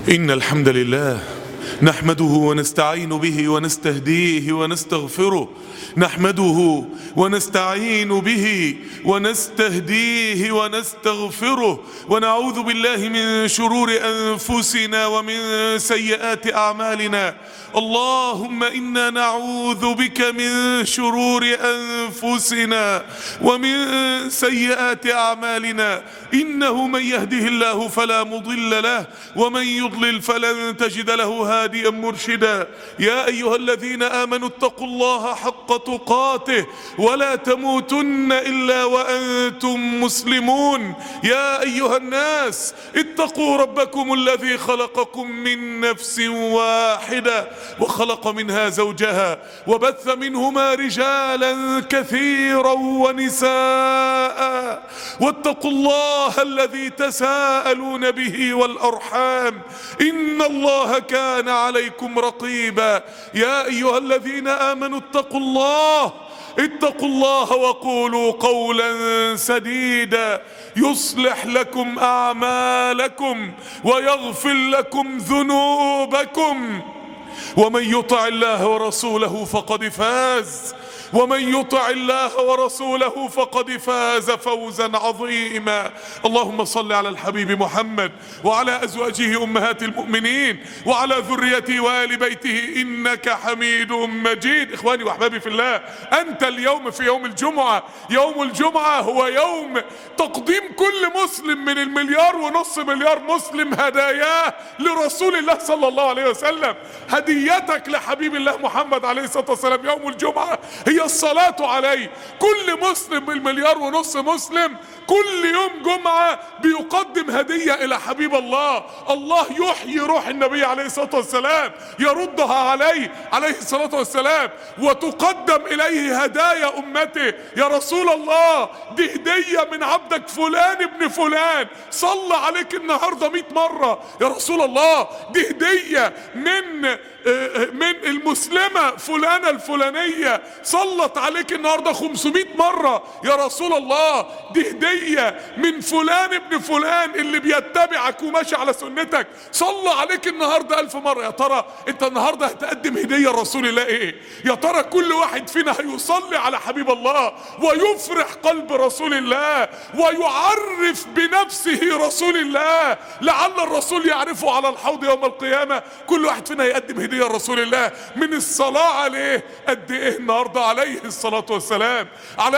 إن الحمد لله نحمده ونستعين به ونستهديه ونستغفره. نحمده ونستعين به ونستهديه ونستغفره، ونعوذ بالله من شرور أنفسنا ومن سيئات أعمالنا. اللهم إنا نعوذ بك من شرور أنفسنا ومن سيئات أعمالنا، إنه من يهده الله فلا مضل له ومن يضلل فلن تجد له هاديا مرشدا. يا أيها الذين آمنوا اتقوا الله حق تقاته ولا تموتن إلا وأنتم مسلمون. يا أيها الناس اتقوا ربكم الذي خلقكم من نفس واحدة وخلق منها زوجها وبث منهما رجالا كثيرا ونساء، واتقوا الله الذي تساءلون به والأرحام إن الله كان عليكم رقيبا. يا أيها الذين آمنوا اتقوا الله وقولوا قولا سديدا يصلح لكم أعمالكم ويغفر لكم ذنوبكم، ومن يطع الله ورسوله فقد فاز فوزا عظيما. اللهم صل على الحبيب محمد وعلى أزواجه أمهات المؤمنين وعلى ذريته وآل بيته إنك حميد مجيد. إخواني وأحبابي في الله، أنت اليوم في يوم الجمعة. يوم الجمعة هو يوم تقديم كل مسلم من 1.5 مليار مسلم هداياه لرسول الله صلى الله عليه وسلم. هديتك لحبيب الله محمد عليه الصلاة والسلام يوم الجمعة هي الصلاة عليه. كل مسلم من 1.5 مليار مسلم كل يوم جمعة بيقدم هدية إلى حبيب الله. الله يحيي روح النبي عليه الصلاة والسلام، يردها عليه الصلاة والسلام، وتقدم إليه هدايا أمته. يا رسول الله، دي هدية من عبدك فلان ابن فلان صلى عليك النهاردة 100 مرة. يا رسول الله، دي هدية من المسلمة فلانة الفلانية صلت عليك النهاردة 500 مرة. يا رسول الله، دي هدية من فلان ابن فلان اللي بيتبعك وماشي على سنتك صلى عليك النهاردة 1000 مرة. يا ترى انت النهاردة هتقدم هدية لرسول الله ايه؟ يا ترى كل واحد فينا هيصلي على حبيب الله ويفرح قلب رسول الله ويعرف بنفسه رسول الله لعل الرسول يعرفه على الحوض يوم القيامة. كل واحد فينا يقدم هدية لرسول الله من الصلاة عليه. قد ايه النهاردة عليه الصلاة والسلام،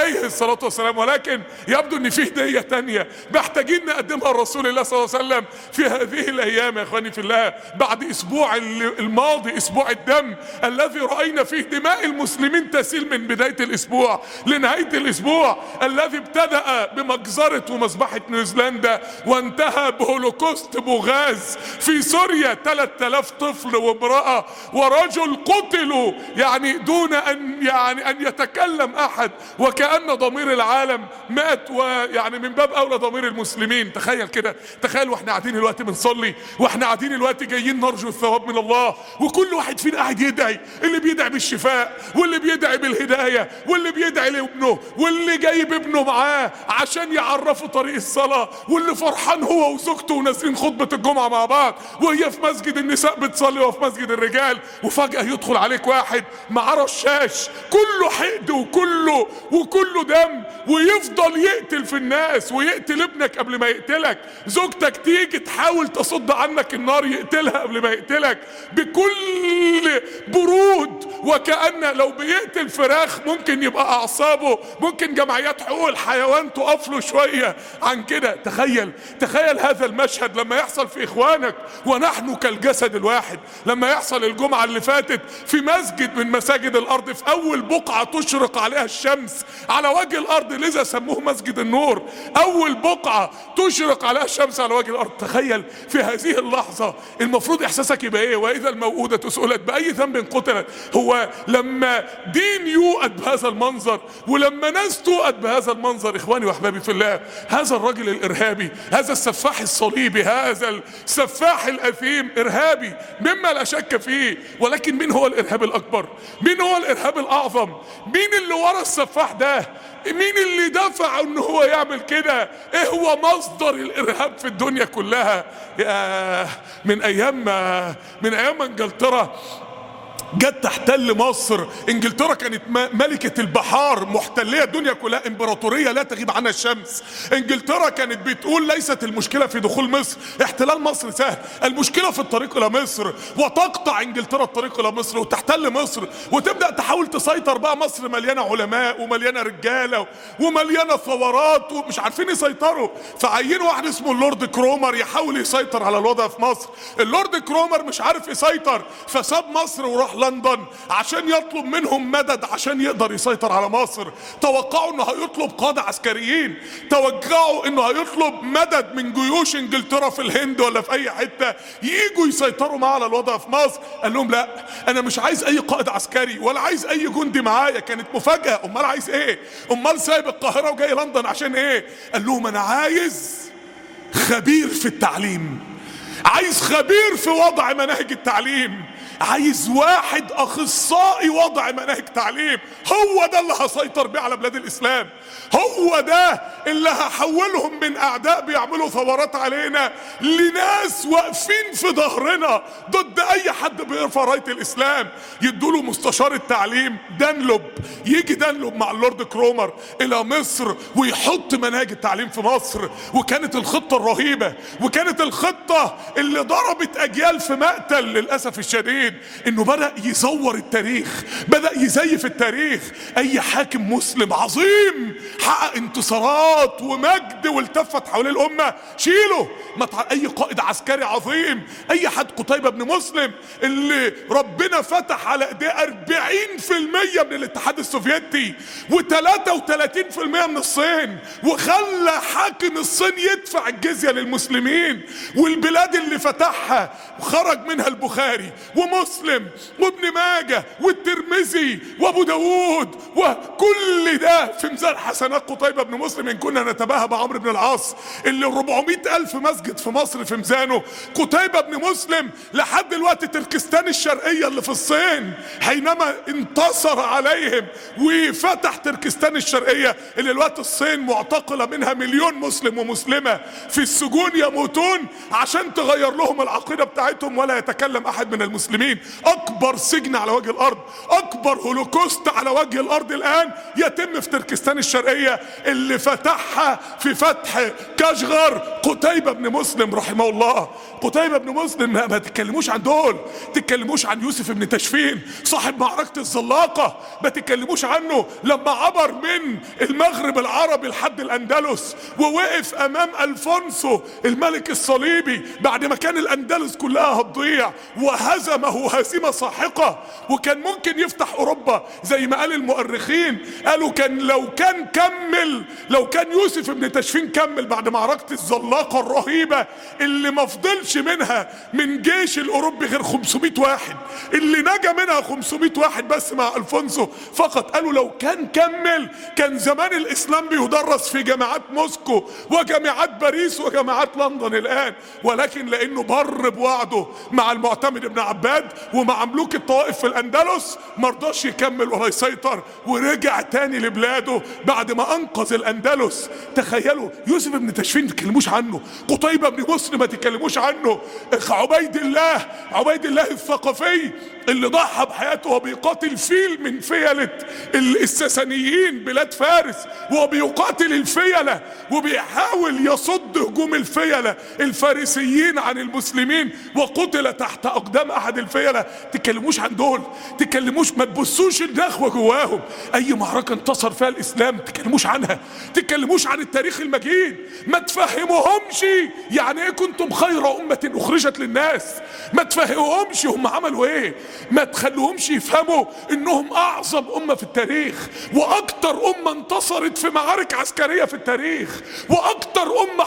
ولكن يبدو ان في هدية تانية محتاجين نقدمها لرسول الله صلى الله عليه وسلم في هذه الايام. يا اخواني في الله، بعد اسبوع الماضي، اسبوع الدم الذي رأينا فيه دماء المسلمين تسيل من بداية الاسبوع لنهاية الاسبوع، الذي ابتدأ بمجزرة ومذبحة نيوزيلندا وانتهى بهولوكوست بوغاز في سوريا. 3000 طفل وامرأة ورجل قتلوا دون ان يتكلم احد، وكأن ضمير العالم مات، من باب اولى ضمير المسلمين. تخيل كده، تخيل واحنا قاعدين الوقت بنصلي، واحنا قاعدين الوقت جايين نرجو الثواب من الله، وكل واحد فينا قاعد يدعي، اللي بيدعي بالشفاء، واللي بيدعي بالهداية، واللي بيدعي لابنه، واللي جايب ابنه معاه عشان يعرفه طريق الصلاة، واللي فرحان هو وزوجته ونازلين خطبة الجمعة مع بعض، وهي في مسجد النساء بتصلي وفي مسجد الرجال، وفجأة يدخل عليك واحد معاه رشاش كله حقد وكله دم، ويفضل يقتل في الناس ويقتل ابنك قبل ما يقتلك. زوجتك تيجي تحاول تصد عنك النار يقتلها قبل ما يقتلك بكل برود، وكأن لو بيقتل فراخ ممكن يبقى أعصابه، ممكن جمعيات حقوق الحيوان تقف له شوية عن كده. تخيل هذا المشهد لما يحصل في إخوانك ونحن كالجسد الواحد. لما يحصل الجمعة اللي فاتت في مسجد من مساجد الأرض، في أول بقعة تشرق عليها الشمس على وجه الأرض، لذا سموه مسجد النور، أول بقعة تشرق عليها الشمس على وجه الأرض. تخيل في هذه اللحظة المفروض إحساسك يبقى إيه؟ وإذا الموءودة سئلت بأي ذنب قتلت. هو لما دين يوقد بهذا المنظر ولما ناس توقد بهذا المنظر، إخواني وأحبابي في الله، هذا الرجل الإرهابي، هذا السفاح الصليبي، هذا السفاح الأثيم إرهابي مما لا شك فيه. ولكن مين هو الإرهاب الأكبر؟ مين هو الإرهاب الأعظم؟ مين اللي ورا السفاح ده؟ مين اللي دفع ان هو يعمل كده؟ ايه هو مصدر الارهاب في الدنيا كلها؟ من ايام انجلترا جت تحتل مصر. انجلترا كانت ملكة البحار، محتلية الدنيا كلها، امبراطورية لا تغيب عنها الشمس. انجلترا كانت بتقول ليست المشكلة في دخول مصر، احتلال مصر سهل، المشكلة في الطريق الى مصر. وتقطع انجلترا الطريق الى مصر وتحتل مصر وتبدأ تحاول تسيطر بقى. مصر مليانة علماء ومليانة رجالة ومليانة ثورات ومش عارفين يسيطروا، فعينوا واحد اسمه اللورد كرومر يحاول يسيطر على الوضع في مصر. اللورد كرومر مش عارف يسيطر، فساب مصر وراح لندن عشان يطلب منهم مدد عشان يقدر يسيطر على مصر. توقعوا انه هيطلب قادة عسكريين، توقعوا انه هيطلب مدد من جيوش انجلترا في الهند ولا في اي حتة ييجوا يسيطروا معاه على الوضع في مصر. قال لهم لا، انا مش عايز اي قائد عسكري ولا عايز اي جندي معايا. كانت مفاجأة. امال عايز ايه؟ امال سايب القاهرة وجاي لندن عشان ايه؟ قال لهم انا عايز خبير في التعليم، عايز خبير في وضع مناهج التعليم، عايز واحد اخصائي وضع مناهج تعليم. هو ده اللي هسيطر بيه على بلاد الاسلام، هو ده اللي هحولهم من اعداء بيعملوا ثورات علينا لناس واقفين في ظهرنا ضد اي حد بيرفع راية الاسلام. يدوله مستشار التعليم دانلوب، يجي دانلوب مع اللورد كرومر الى مصر ويحط مناهج التعليم في مصر. وكانت الخطة الرهيبة، وكانت الخطة اللي ضربت اجيال في مقتل للاسف الشديد، انه بدأ يزور التاريخ، بدأ يزيف التاريخ. اي حاكم مسلم عظيم حقق انتصارات ومجد والتفت حول الامة شيله. اي قائد عسكري عظيم، اي حد، قتيبة بن مسلم اللي ربنا فتح على ايديه 40% من الاتحاد السوفيتي و33% من الصين، وخلى حاكم الصين يدفع الجزية للمسلمين، والبلاد اللي فتحها وخرج منها البخاري ومسلم وابن ماجه والترمذي وابو داود، وكل ده في ميزان حسنات قتيبة بن مسلم. ان كنا نتباهى بعمرو بن العاص اللي 400,000 مسجد في مصر في ميزانه، قتيبة بن مسلم لحد دلوقتي تركستان الشرقية اللي في الصين حينما انتصر عليهم وفتح تركستان الشرقية اللي الوقت الصين معتقلة منها 1,000,000 مسلم ومسلمة في السجون يموتون عشان تغير لهم العقيدة بتاعتهم، ولا يتكلم احد من المسلمين. اكبر سجن على وجه الارض، اكبر هولوكوست على وجه الارض الان يتم في تركستان الشرقية اللي فتحها في فتح كاشغر قتيبة بن مسلم رحمه الله. قتيبة بن مسلم ما تتكلموش عن دول، تتكلموش عن يوسف بن تشفين صاحب معركة الزلاقة، ما تتكلموش عنه لما عبر من المغرب العربي لحد الاندلس ووقف امام الفونسو الملك الصليبي بعد ما كان الاندلس كلها هتضيع وهزمه هزيمة ساحقة، وكان ممكن يفتح اوروبا زي ما قال المؤرخين. قالوا لو كان يوسف بن تشفين كمل بعد معركة الزلاقة الرهيبة اللي ما فضلش منها من جيش الاوروبي غير 500 واحد، اللي نجا منها 500 واحد بس مع الفونسو فقط. قالوا لو كان كمل كان زمان الاسلام بيدرس في جامعات موسكو وجامعات باريس وجامعات لندن الان، ولكن لانه بر بوعده مع المعتمد بن عباد ومع ملوك الطوائف في الاندلس مرضاش يكمل ولا يسيطر ورجع تاني لبلاده بعد ما انقذ الاندلس. تخيلوا يوسف بن تشفين ما تكلموش عنه، قتيبة بن مسلم ما تكلموش عنه، عبيد الله الثقفي اللي ضحى بحياته وبيقاتل فيل من فيلة الساسانيين بلاد فارس، وبيقاتل الفيلة وبيحاول يصد هجوم الفيلة الفارسيين عن المسلمين، وقتل تحت اقدام احد الفيلة. تكلموش عن دول، تكلموش، ما تبصوش النخوة جواهم. اي معركة انتصر فيها الاسلام تكلموش عنها، تكلموش عن التاريخ المجيد، ما تفهموهمش يعني ايه كنتم خير امة اخرجت للناس، ما تفهموهمش هم عملوا ايه، ما تخلوهمش يفهموا انهم اعظم امة في التاريخ، واكتر امة انتصرت في معارك عسكرية في التاريخ، واكتر أمة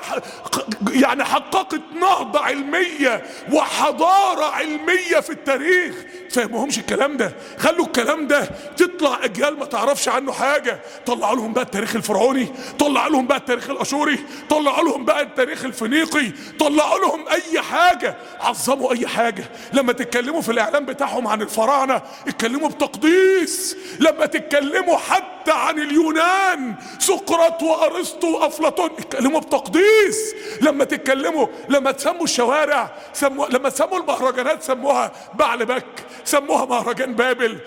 يعني حققت نهضة علمية وحضارة علمية في التاريخ. فهمهمش الكلام ده، خلوا الكلام ده تطلع أجيال ما تعرفش عنه حاجة. طلعوا لهم بقى التاريخ الفرعوني، طلعوا لهم بقى التاريخ الأشوري، طلعوا لهم بقى التاريخ الفينيقي، طلعوا لهم أي حاجة، عظموا أي حاجة. لما تتكلموا في الإعلام بتاعهم عن الفراعنة اتكلموا بتقديس، لما تتكلموا حتى عن اليونان سقراط وأرسطو وأفلاطون اتكلموا بتقديس. لما تتكلموا، لما تسموا الشوارع لما تسموا المهرجانات سموها بعلبك، سموها مهرجان بابل،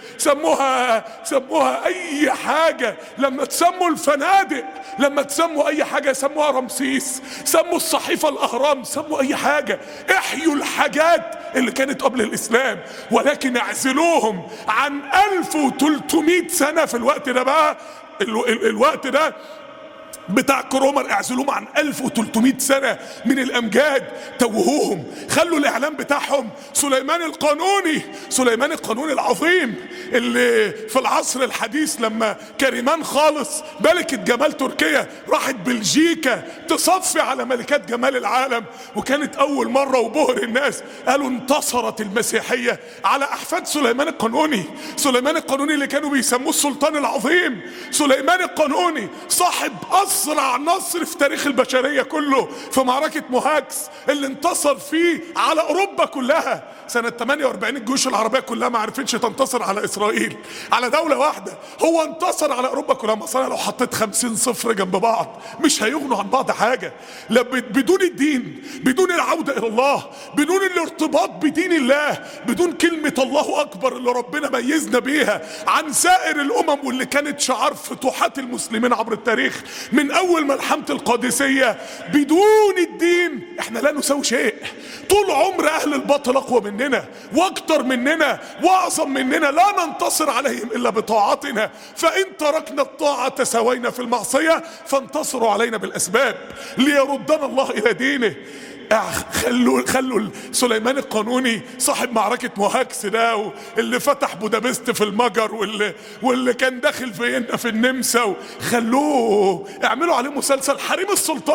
سموها اي حاجة. لما تسموا الفنادق، لما تسموا اي حاجة سموها رمسيس، سموا الصحيفة الاهرام، سموا اي حاجة. احيوا الحاجات اللي كانت قبل الاسلام، ولكن اعزلوهم عن 1300 سنة في الوقت ده. بقى الوقت ده بتاع كرومر اعزلوهم عن 1300 سنة من الامجاد، توهوهم. خلوا الاعلام بتاعهم سليمان القانوني العظيم اللي في العصر الحديث لما كريمان خالص ملكة جمال تركيا راحت بلجيكا تصفي على ملكات جمال العالم، وكانت اول مرة وبهر الناس قالوا انتصرت المسيحية على احفاد سليمان القانوني اللي كانوا بيسموه السلطان العظيم. سليمان القانوني صاحب أسرع نصر في تاريخ البشرية كله في معركة موهاكس اللي انتصر فيه على أوروبا كلها سنة 48. الجيوش العربية كلها ما عرفتش تنتصر على إسرائيل، على دولة واحدة. هو انتصر على أوروبا كلها. مثلا لو حطيت 50 صفر جنب بعض مش هيغنوا عن بعض حاجة. بدون الدين، بدون العودة إلى الله، بدون الارتباط بدين الله، بدون كلمة الله أكبر اللي ربنا ميزنا بيها عن سائر الأمم واللي كانت شعار فتوحات المسلمين عبر التاريخ من اول ملحمة القادسية، بدون الدين احنا لا نساوي شيء. طول عمر اهل الباطل اقوى مننا واكتر مننا واعظم مننا، لا ننتصر عليهم الا بطاعتنا. فان تركنا الطاعة تساوينا في المعصية، فانتصروا علينا بالاسباب ليردنا الله الى دينه. خلوا سليمان القانوني صاحب معركة موهاكس ده، اللي فتح بودابست في المجر، واللي كان داخل فيينا في النمسا، خلوه اعملوا عليه مسلسل حريم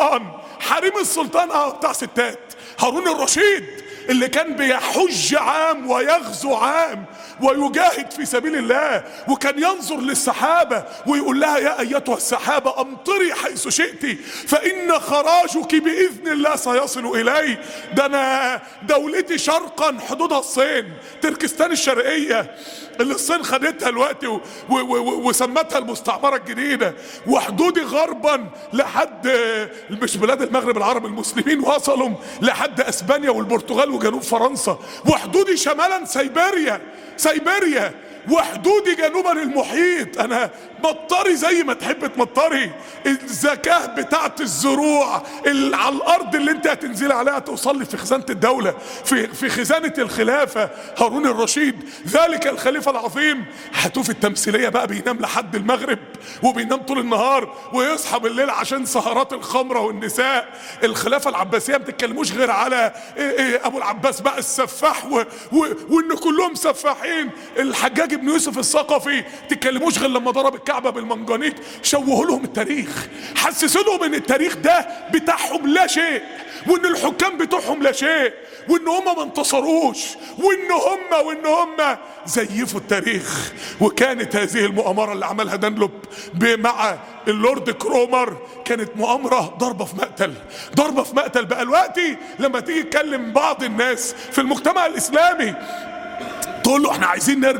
السلطان بتاع ستات. هارون الرشيد اللي كان بيحج عام ويغزو عام ويجاهد في سبيل الله، وكان ينظر للسحابة ويقول لها يا أيتها السحابة أمطري حيث شئت فإن خراجك بإذن الله سيصل إلي. ده أنا دولتي شرقا حدودها الصين، تركستان الشرقية اللي الصين خدتها دلوقتي وسمتها المستعمرة الجديدة، وحدودي غربا لحد مش بلاد المغرب العربي المسلمين وصلوا لحد اسبانيا والبرتغال وجنوب فرنسا، وحدودي شمالا سيبيريا، وحدودي جنوبا المحيط. انا مطري زي ما تحب تمطري. الزكاة بتاعت الزروع على الارض اللي انت هتنزل عليها توصل لي في خزانة الدولة، في خزانة الخلافة. هارون الرشيد ذلك الخليفة العظيم. هتوف التمثيلية بقى بينام لحد المغرب وبينام طول النهار ويصحى بالليل عشان سهرات الخمرة والنساء. الخلافة العباسية ما بتتكلموش غير على ابو العباس بقى السفاح وان كلهم سفاحين. الحجاج ابن يوسف الثقفي تتكلموش غير لما ضرب الكعبة بالمنجنيق. شوهوا لهم التاريخ، حسسوا لهم ان التاريخ ده بتاعهم لا شيء، وان الحكام بتوعهم لا شيء، وان هم ما انتصروش، وان هم زيفوا التاريخ. وكانت هذه المؤامرة اللي عملها دانلوب مع اللورد كرومر كانت مؤامرة ضربة في مقتل. بقى دلوقتي لما تيجي تكلم بعض الناس في المجتمع الاسلامي تقول له احنا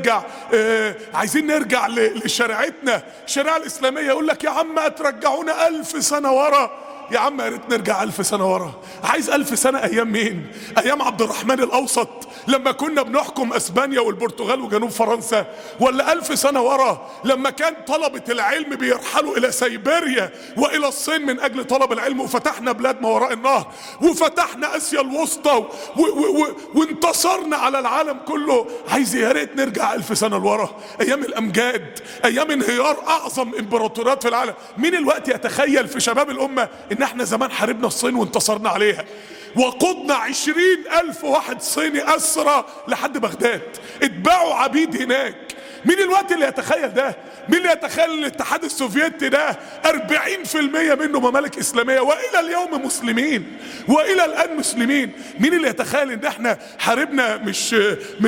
عايزين نرجع لشريعتنا، الشريعة الإسلامية، يقول لك يا عم هترجعونا 1000 سنة ورا. يا عم يا ريت نرجع 1000 سنة ورا. عايز 1000 سنة ايام مين؟ ايام عبد الرحمن الاوسط لما كنا بنحكم اسبانيا والبرتغال وجنوب فرنسا؟ ولا 1000 سنة ورا لما كان طلبة العلم بيرحلوا الى سيبيريا والى الصين من اجل طلب العلم، وفتحنا بلاد ما وراء النهر، وفتحنا اسيا الوسطى وانتصرنا على العالم كله. عايز يا ريت نرجع 1000 سنة لورا، ايام الامجاد، ايام انهيار اعظم امبراطوريات في العالم. مين الوقت يتخيل في شباب الامة ان احنا زمان حاربنا الصين وانتصرنا عليها وقضنا 20,000 واحد صيني اسرى لحد بغداد، اتباعوا عبيد هناك. مين الوقت اللي يتخيل ده؟ مين اللي يتخيل الاتحاد السوفيتي ده 40% منه ممالك اسلاميه والى اليوم مسلمين، والى الان مسلمين؟ مين اللي يتخيل ان احنا حاربنا مش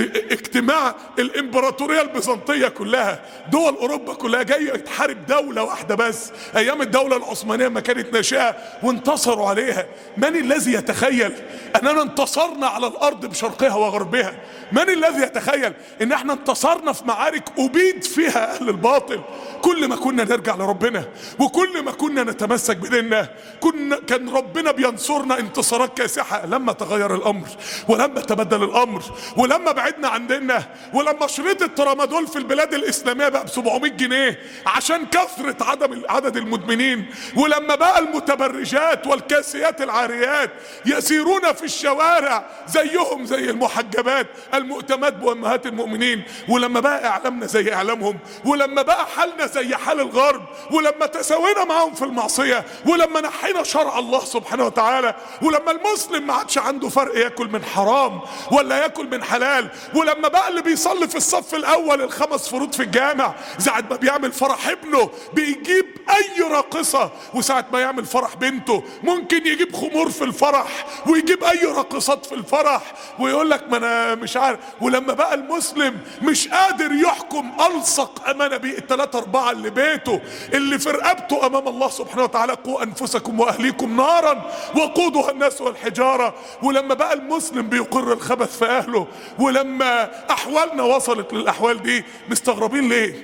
اجتماع الامبراطوريه البيزنطيه كلها، دول اوروبا كلها جايه تحارب دوله واحده بس ايام الدوله العثمانيه ما كانت ناشئه وانتصروا عليها؟ من الذي يتخيل اننا انتصرنا على الارض بشرقها وغربها؟ من الذي يتخيل ان احنا انتصرنا في معارك ابيد فيها اهل الباطل؟ كل ما كنا نرجع لربنا وكل ما كنا نتمسك بديننا كان ربنا بينصرنا انتصارات كاسحة. لما تغير الامر ولما تبدل الامر ولما بعدنا عن ديننا ولما شريط الترامادول في البلاد الاسلامية بقى ب700 جنيه عشان كثرة عدد المدمنين، ولما بقى المتبرجات والكاسيات العاريات يسيرون في الشوارع زيهم زي المحجبات المؤتمات بأمهات المؤمنين، ولما بقى اعلامنا زي اعلامهم، ولما بقى حالنا زي حال الغرب، ولما تساوينا معهم في المعصية، ولما نحينا شرع الله سبحانه وتعالى، ولما المسلم ما عادش عنده فرق ياكل من حرام ولا ياكل من حلال، ولما بقى اللي بيصلي في الصف الاول ال5 فروض في الجامع ساعة ما بيعمل فرح ابنه بيجيب اي راقصة، وساعة ما يعمل فرح بنته ممكن يجيب خمور في الفرح ويجيب اي راقصات في الفرح ويقول لك ما انا مش عارف، ولما بقى المسلم مش قادر يحكم الصق امانه بيه ال3-4 اللي بيته اللي في رقبته امام الله سبحانه وتعالى: قوا انفسكم واهليكم نارا وقودها الناس والحجاره، ولما بقى المسلم بيقر الخبث في اهله، ولما احوالنا وصلت للاحوال دي، مستغربين ليه؟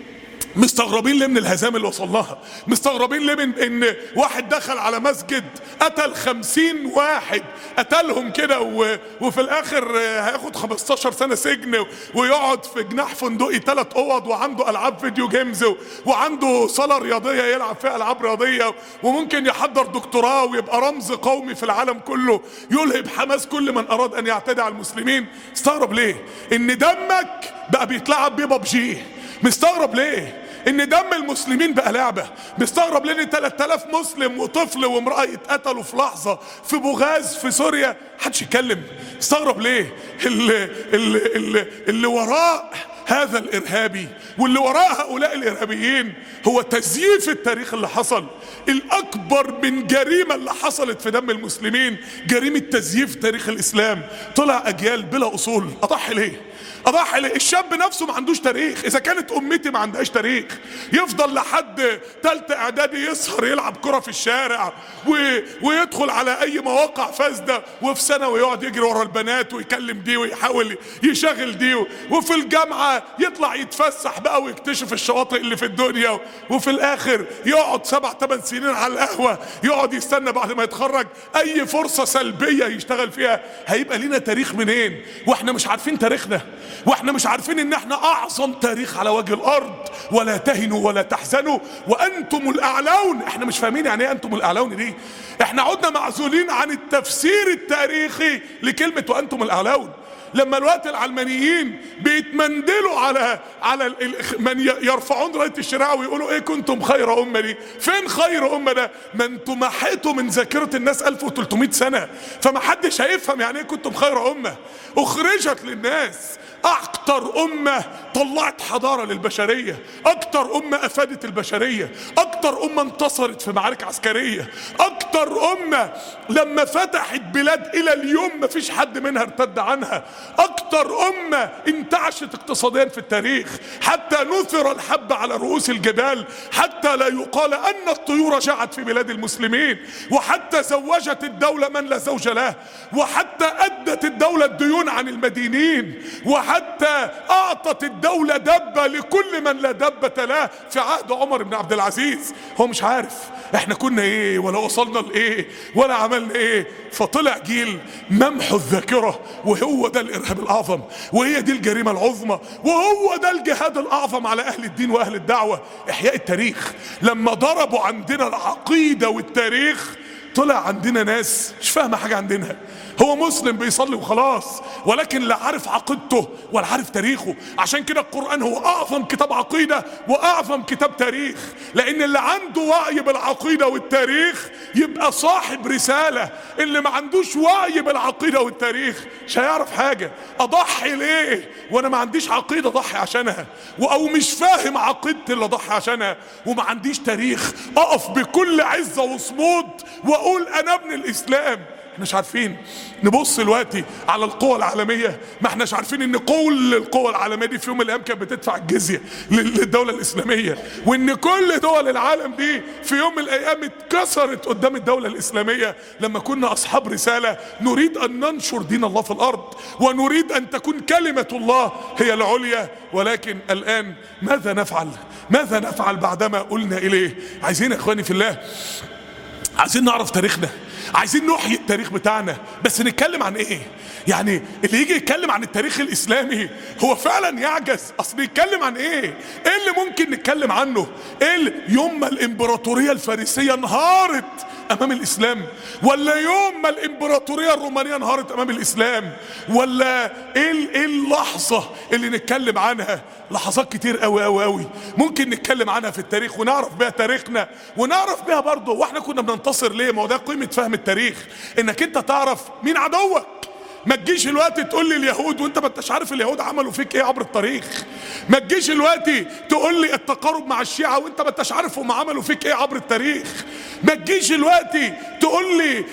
مستغربين ليه من الهزائم اللي وصلناها؟ مستغربين ليه من ان واحد دخل على مسجد قتل 50 واحد، قتلهم كده وفي الاخر هياخد 15 سنة سجن ويقعد في جناح فندقي 3 اوض وعنده العاب فيديو جيمز وعنده صالة رياضية يلعب فيها العاب رياضية وممكن يحضر دكتوراه ويبقى رمز قومي في العالم كله يلهب حماس كل من اراد ان يعتدي على المسلمين؟ مستغرب ليه ان دمك بقى بيتلعب بيه ببجي؟ مستغرب ليه ان دم المسلمين بقى لعبة؟ مستغرب ليه ان 3000 مسلم وطفل وامرأة يتقتلوا في لحظة في بوغاز في سوريا محدش يتكلم؟ مستغرب ليه اللي وراء هذا الارهابي واللي وراء هؤلاء الارهابيين هو تزييف التاريخ اللي حصل. الاكبر من جريمة اللي حصلت في دم المسلمين جريمة تزييف تاريخ الاسلام. طلع اجيال بلا اصول. اضحي ليه؟ اضحي ليه؟ الشاب نفسه ما عندوش تاريخ. اذا كانت امتي ما عندهاش تاريخ يفضل لحد ثالثه اعدادي يسهر يلعب كرة في الشارع ويدخل على اي مواقع فاسده، وفي ثانوي يقعد يجري ورا البنات ويكلم دي ويحاول يشغل دي، وفي الجامعه يطلع يتفسح بقى ويكتشف الشواطئ اللي في الدنيا، وفي الاخر يقعد 7-8 سنين على القهوه يقعد يستنى بعد ما يتخرج اي فرصه سلبيه يشتغل فيها. هيبقى لنا تاريخ منين واحنا مش عارفين تاريخنا؟ واحنا مش عارفين ان احنا اعظم تاريخ على وجه الارض؟ ولا تهنوا ولا تحزنوا وانتم الاعلون. احنا مش فاهمين يعني ايه انتم الاعلون دي. احنا عدنا معزولين عن التفسير التاريخي لكلمة وانتم الاعلون. لما الوقت العلمانيين بيتمندلوا على من يرفعون راية الشريعة ويقولوا ايه كنتم خير امة، دي فين خير امة ده؟ ما انتم محيتوا من ذاكرة الناس 1300 سنة، فما حدش هيفهم يعني ايه كنتم خير امة. اخرجت للناس اكتر امة طلعت حضارة للبشرية، اكتر امة افادت البشرية، اكتر امة انتصرت في معارك عسكرية، اكتر امة لما فتحت بلاد الى اليوم مفيش حد منها ارتد عنها، اكتر امة انتعشت اقتصاديا في التاريخ حتى نثر الحب على رؤوس الجبال، حتى لا يقال ان الطيور جعت في بلاد المسلمين، وحتى زوجت الدولة من لا زوج له، وحتى ادت الدولة الديون عن المدينين، وحتى اعطت الدولة دبة لكل من لا دبة له في عهد عمر بن عبد العزيز. هو مش عارف احنا كنا ايه ولا وصلنا لايه ولا عملنا ايه، فطلع جيل ممحو الذاكرة، وهو ده الارهاب الاعظم، وهي دي الجريمة العظمى، وهو ده الجهاد الاعظم على اهل الدين واهل الدعوة. احياء التاريخ. لما ضربوا عندنا العقيدة والتاريخ طلع عندنا ناس مش فاهمة حاجة عندنا. هو مسلم بيصلي وخلاص، ولكن لا عارف عقيدته ولا عارف تاريخه. عشان كده القرآن هو اعظم كتاب عقيدة واعظم كتاب تاريخ، لان اللي عنده وعي بالعقيدة والتاريخ يبقى صاحب رسالة. اللي ما عندوش وعي بالعقيدة والتاريخ مش هيعرف حاجة. اضحي ليه وانا ما عنديش عقيدة اضحي عشانها، او مش فاهم عقيدتي اللي اضحي عشانها، وما عنديش تاريخ اقف بكل عزة وصمود واقول انا ابن الاسلام. مش عارفين نبص دلوقتي على القوى العالمية، ما احناش عارفين ان كل القوى العالمية دي في يوم من الايام كانت بتدفع الجزية للدولة الاسلامية، وان كل دول العالم دي في يوم من الايام اتكسرت قدام الدولة الاسلامية لما كنا اصحاب رسالة نريد ان ننشر دين الله في الارض، ونريد ان تكون كلمة الله هي العليا. ولكن الان ماذا نفعل؟ ماذا نفعل بعدما قلنا اليه؟ عايزين يا اخواني في الله، عايزين نعرف تاريخنا، عايزين نحيي التاريخ بتاعنا. بس نتكلم عن ايه؟ يعني اللي يجي يتكلم عن التاريخ الاسلامي هو فعلا يعجز. اصل يتكلم عن ايه؟ ايه اللي ممكن نتكلم عنه؟ ايه يوم ما الامبراطورية الفارسية انهارت امام الاسلام، ولا يوم ما الامبراطورية الرومانية انهارت امام الاسلام، ولا ايه اللحظة اللي نتكلم عنها؟ لحظات كتير قوي قوي قوي ممكن نتكلم عنها في التاريخ ونعرف بيها تاريخنا، ونعرف بيها برضه واحنا كنا بننتصر ليه. ما هو ده قيمة فهم التاريخ، انك انت تعرف مين عدوك. ما تجيش الوقت تقول لي اليهود وانت ما انتش عارف اليهود عملوا فيك ايه عبر التاريخ. ما تجيش الوقت تقول لي التقارب مع الشيعة وانت ما انتش عارف هم عملوا فيك ايه عبر التاريخ. ما تجيش الوقت تقول لي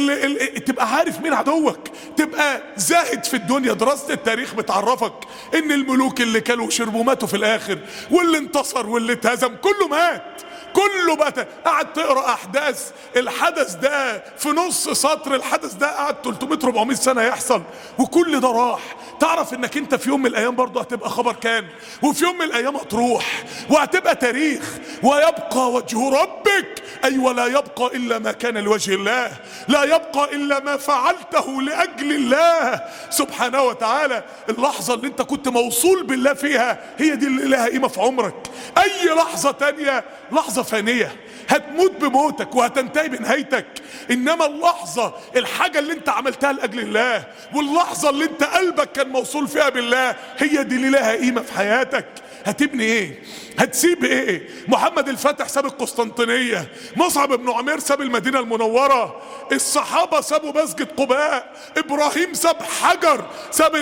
تبقى عارف مين عدوك، تبقى زاهد في الدنيا. دراسة التاريخ بتعرفك ان الملوك اللي كانوا وشربوا ماتوا في الاخر، واللي انتصر واللي اتهزم كله مات، كله بقى. قعد تقرا احداث الحدث ده في نص سطر، الحدث ده قعد 300-400 سنه يحصل، وكل ده راح. تعرف انك انت في يوم من الايام برضه هتبقى خبر كان، وفي يوم من الايام هتروح وهتبقى تاريخ. ويبقى وجه ربك، اي ولا يبقى الا ما كان لوجه الله، لا يبقى الا ما فعلته لاجل الله سبحانه وتعالى. اللحظه اللي انت كنت موصول بالله فيها هي دي اللي لها قيمه في عمرك. اي لحظه تانية لحظه فانيه، هتموت بموتك وهتنتهي بنهايتك. انما اللحظة، الحاجة اللي انت عملتها لاجل الله، واللحظة اللي انت قلبك كان موصول فيها بالله، هي دي اللي لها قيمة في حياتك. هتبني ايه؟ هتسيب ايه؟ محمد الفاتح ساب القسطنطينية، مصعب بن عمير ساب المدينة المنورة، الصحابة سابوا مسجد قباء، ابراهيم ساب حجر، ساب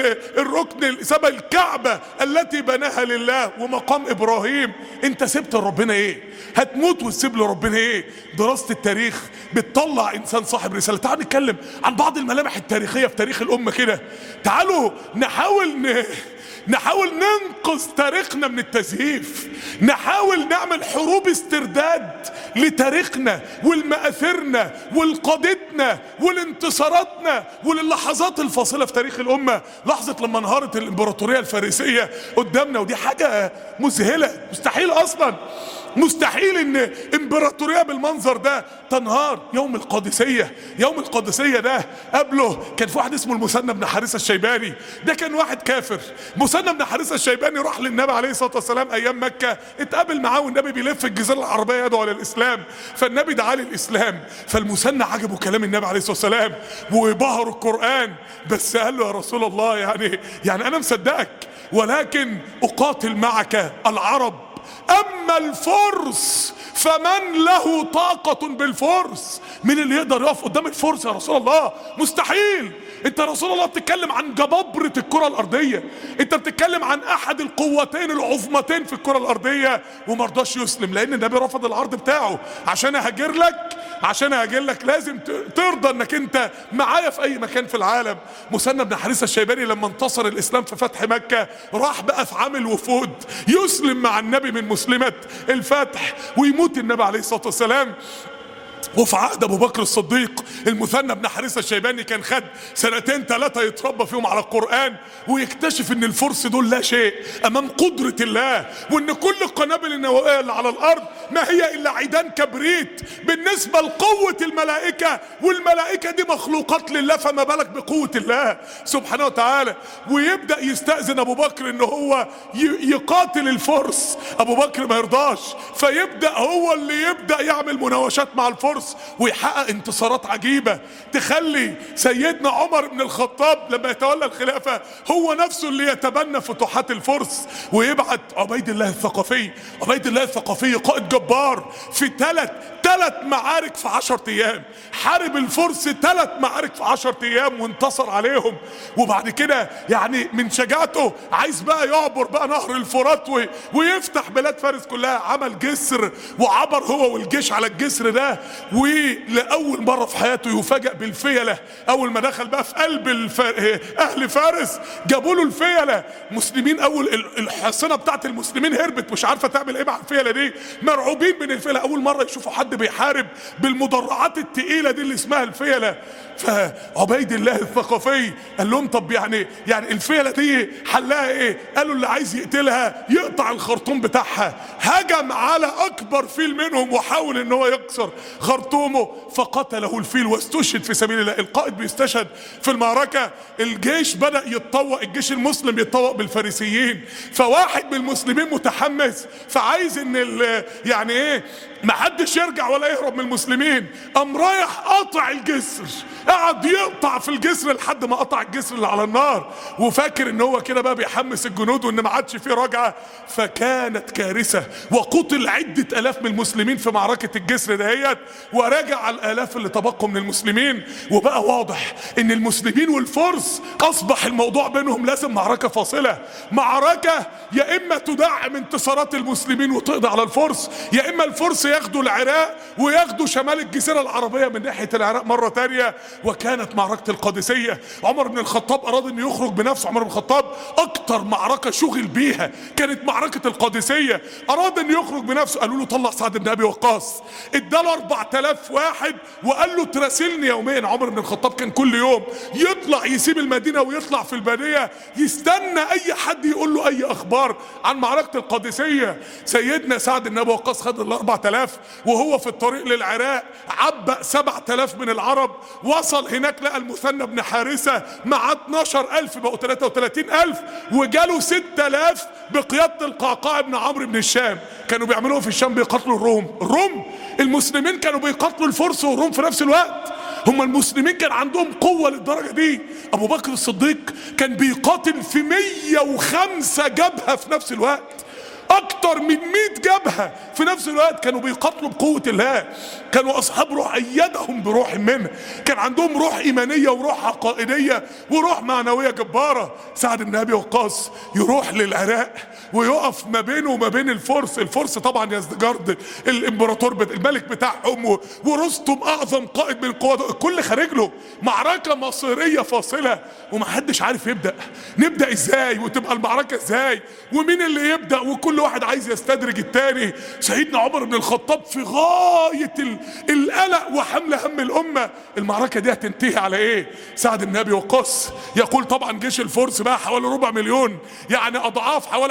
الركن، ساب الكعبة التي بناها لله ومقام ابراهيم. انت سبت لربنا ايه؟ هتموت وتسيب لربنا ايه؟ دراسة التاريخ بتطلع انسان صاحب رسالة. تعالوا نتكلم عن بعض الملامح التاريخية في تاريخ الامة كده. تعالوا نحاول ننقذ تاريخنا من التزييف، نحاول نعمل حروب استرداد لتاريخنا ولمآثرنا ولقادتنا ولانتصاراتنا وللحظات الفاصلة في تاريخ الأمة. لحظة لما انهارت الإمبراطورية الفارسية قدامنا، ودي حاجة مذهلة، مستحيل أصلا، مستحيل ان امبراطورية بالمنظر ده تنهار. يوم القادسية، يوم القادسية ده قبله كان في واحد اسمه المثنى بن حارثة الشيباني. ده كان واحد كافر. مثنى بن حارثة الشيباني راح للنبي عليه الصلاة والسلام ايام مكة، اتقابل معاه والنبي بيلف الجزيرة العربية يدعو للاسلام، فالنبي دعاه للاسلام. فالمثنى عجبه كلام النبي عليه الصلاة والسلام وبهر القرآن، بس قال له يا رسول الله يعني انا مصدقك، ولكن اقاتل معك العرب، اما الفرس فمن له طاقة بالفرس. مين اللي يقدر يقف قدام الفرس يا رسول الله؟ مستحيل. انت يا رسول الله بتتكلم عن جبابرة الكرة الارضية، انت بتتكلم عن احد القوتين العظمتين في الكرة الارضية، ومرضاش يسلم لان النبي رفض العرض بتاعه. عشان اهاجر لك لازم ترضى انك انت معايا في اي مكان في العالم. مثنى بن حارثة الشيباني لما انتصر الاسلام في فتح مكة، راح بقى في عامل وفود يسلم مع النبي من مسلمة الفتح، ويموت النبي عليه الصلاة والسلام. وفي عهد ابو بكر الصديق المثنى بن حارثة الشيباني كان خد 2-3 يتربى فيهم على القرآن، ويكتشف ان الفرس دول لا شيء امام قدرة الله، وان كل القنابل النووية اللي على الارض ما هي الا عيدان كبريت بالنسبة لقوة الملائكة، والملائكة دي مخلوقات لله، فما بالك بقوة الله سبحانه وتعالى. ويبدأ يستأذن ابو بكر ان هو يقاتل الفرس، ابو بكر ما يرضاش، فيبدأ هو اللي يبدأ يعمل مناوشات مع الفرس ويحقق انتصارات عجيبة تخلي سيدنا عمر بن الخطاب لما يتولى الخلافة هو نفسه اللي يتبنى فتوحات الفرس، ويبعت عبيد الله الثقفي. عبيد الله الثقفي قائد جبار في 3 معارك في 10 ايام، حارب الفرس 3 معارك في 10 ايام وانتصر عليهم. وبعد كده يعني من شجاعته عايز بقى يعبر بقى نهر الفرات ويفتح بلاد فارس كلها. عمل جسر وعبر هو والجيش على الجسر ده، ولأول مرة في حياته يفاجأ بالفيلة. اول ما دخل بقى في قلب اهل فارس جابوا له الفيلة. مسلمين اول الحصنة بتاعت المسلمين هربت مش عارفة تعمل ايه مع الفيلة دي، مرعوبين من الفيلة. اول مرة يشوفوا حد بيحارب بالمدرعات التقيلة دي اللي اسمها الفيلة. فعبيد الله الثقفي قال لهم طب يعني الفيلة دي حلها ايه؟ قالوا اللي عايز يقتلها يقطع الخرطوم بتاعها. هجم على اكبر فيل منهم وحاول ان هو يكسر خرطومه فقتله الفيل واستشهد في سبيل الله. القائد بيستشهد في المعركة. الجيش بدأ يتطوق، الجيش المسلم يتطوق بالفارسيين. فواحد من المسلمين متحمس فعايز ان يعني ايه محدش يرجع ولا يهرب من المسلمين، قام رايح قاطع الجسر، قعد يقطع في الجسر لحد ما قطع الجسر اللي على النار، وفاكر ان هو كده بقى بيحمس الجنود وان ما عادش فيه رجعه. فكانت كارثه، وقتل عده الاف من المسلمين في معركه الجسر دهيت، ورجع الالاف اللي تبقوا من المسلمين. وبقى واضح ان المسلمين والفرس اصبح الموضوع بينهم لازم معركه فاصله، معركه يا اما تدعم انتصارات المسلمين وتقضي على الفرس، يا اما الفرس ياخدوا العراق وياخدوا شمال الجزيره العربيه من ناحيه العراق مره تانيه. وكانت معركه القادسيه. عمر بن الخطاب اراد ان يخرج بنفسه. عمر بن الخطاب اكتر معركه شغل بيها كانت معركه القادسيه، اراد ان يخرج بنفسه. قالوا له طلع سعد بن ابي وقاص، اداله 4000 واحد وقال له تراسلني يوميا. عمر بن الخطاب كان كل يوم يطلع يسيب المدينه ويطلع في الباديه يستنى اي حد يقول له اي اخبار عن معركه القادسيه. سيدنا سعد بن ابي وقاص خد ال 4000 وهو في الطريق للعراق عبأ 7000 من العرب. وصل هناك لقى المثنى بن حارثة مع 12000 بقوا 33000، وجاله 6000 بقيادة القعقاع بن عمرو بن الشام. كانوا بيعملوه في الشام بيقاتلوا الروم. المسلمين كانوا بيقاتلوا الفرس والروم في نفس الوقت. هم المسلمين كان عندهم قوة للدرجة دي. ابو بكر الصديق كان بيقاتل في 105 جبهة في نفس الوقت، اكتر من 100 جبهة في نفس الوقت كانوا بيقاتلوا بقوة الله. كانوا اصحاب روح ايدهم بروح منه، كان عندهم روح ايمانية وروح عقائدية وروح معنوية جبارة. سعد بن ابي وقاص يروح للعراق ويقف ما بينه وما بين الفرس طبعا يزدجرد الامبراطور الملك بتاعهم ورستم اعظم قائد من القوات، الكل خارج له. معركة مصيرية فاصلة ومحدش عارف نبدأ ازاي وتبقى المعركة ازاي ومين اللي يبدأ، وكل واحد عايز يستدرج التاني. سيدنا عمر بن الخطاب في غاية القلق وحمل هم الأمة. المعركة دي هتنتهي على ايه؟ سعد بن ابي وقاص يقول طبعا جيش الفرس بقى حوالي 4 مليون، يعني اضعاف حوالي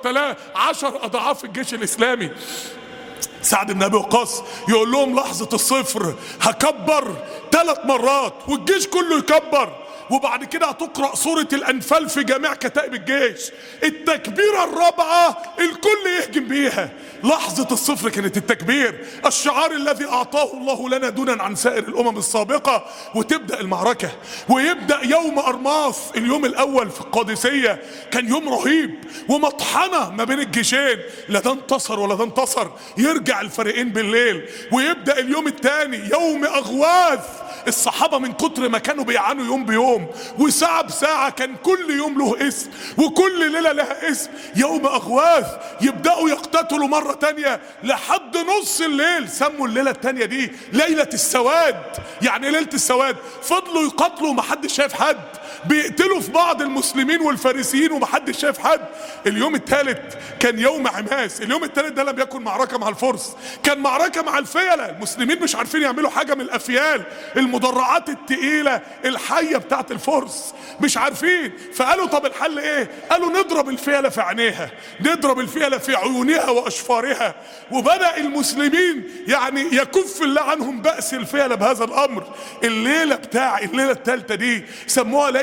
10 اضعاف الجيش الاسلامي. سعد بن ابي وقاص يقول لهم لحظة الصفر هكبر 3 مرات والجيش كله يكبر، وبعد كده هتقرأ سورة الأنفال في جميع كتائب الجيش. التكبيرة الرابعة الكل يهجم بيها. لحظة الصفر كانت التكبير، الشعار الذي أعطاه الله لنا دونا عن سائر الأمم السابقة. وتبدأ المعركة ويبدأ يوم أرماس. اليوم الأول في القادسية كان يوم رهيب ومطحنة ما بين الجيشين، لا ده انتصر ولا ده انتصر. يرجع الفريقين بالليل ويبدأ اليوم الثاني يوم أغواث. الصحابة من كتر ما كانوا بيعانوا يوم بيوم وساعة بساعة كان كل يوم له اسم وكل ليلة لها اسم. يوم أغواث يبدأوا يقتتلوا مرة تانية لحد نص الليل. سموا الليلة التانية دي ليلة السواد. يعني ليلة السواد فضلوا يقتلوا ومحدش شايف حد، بيقتلوا في بعض المسلمين والفارسيين ومحدش شايف حد. اليوم الثالث كان يوم عماس. اليوم الثالث ده لم يكن معركة مع الفرس، كان معركة مع الفيلة. المسلمين مش عارفين يعملوا حاجة من الأفيال المدرعات التقيلة الحية بتاعت الفرس، مش عارفين. فقالوا طب الحل ايه؟ قالوا نضرب الفيلة في عينيها، نضرب الفيلة في عيونها واشفارها. وبدأ المسلمين يعني يكف الله عنهم بأس الفيلة بهذا الامر. الليلة الثالثة دي سموها ليلة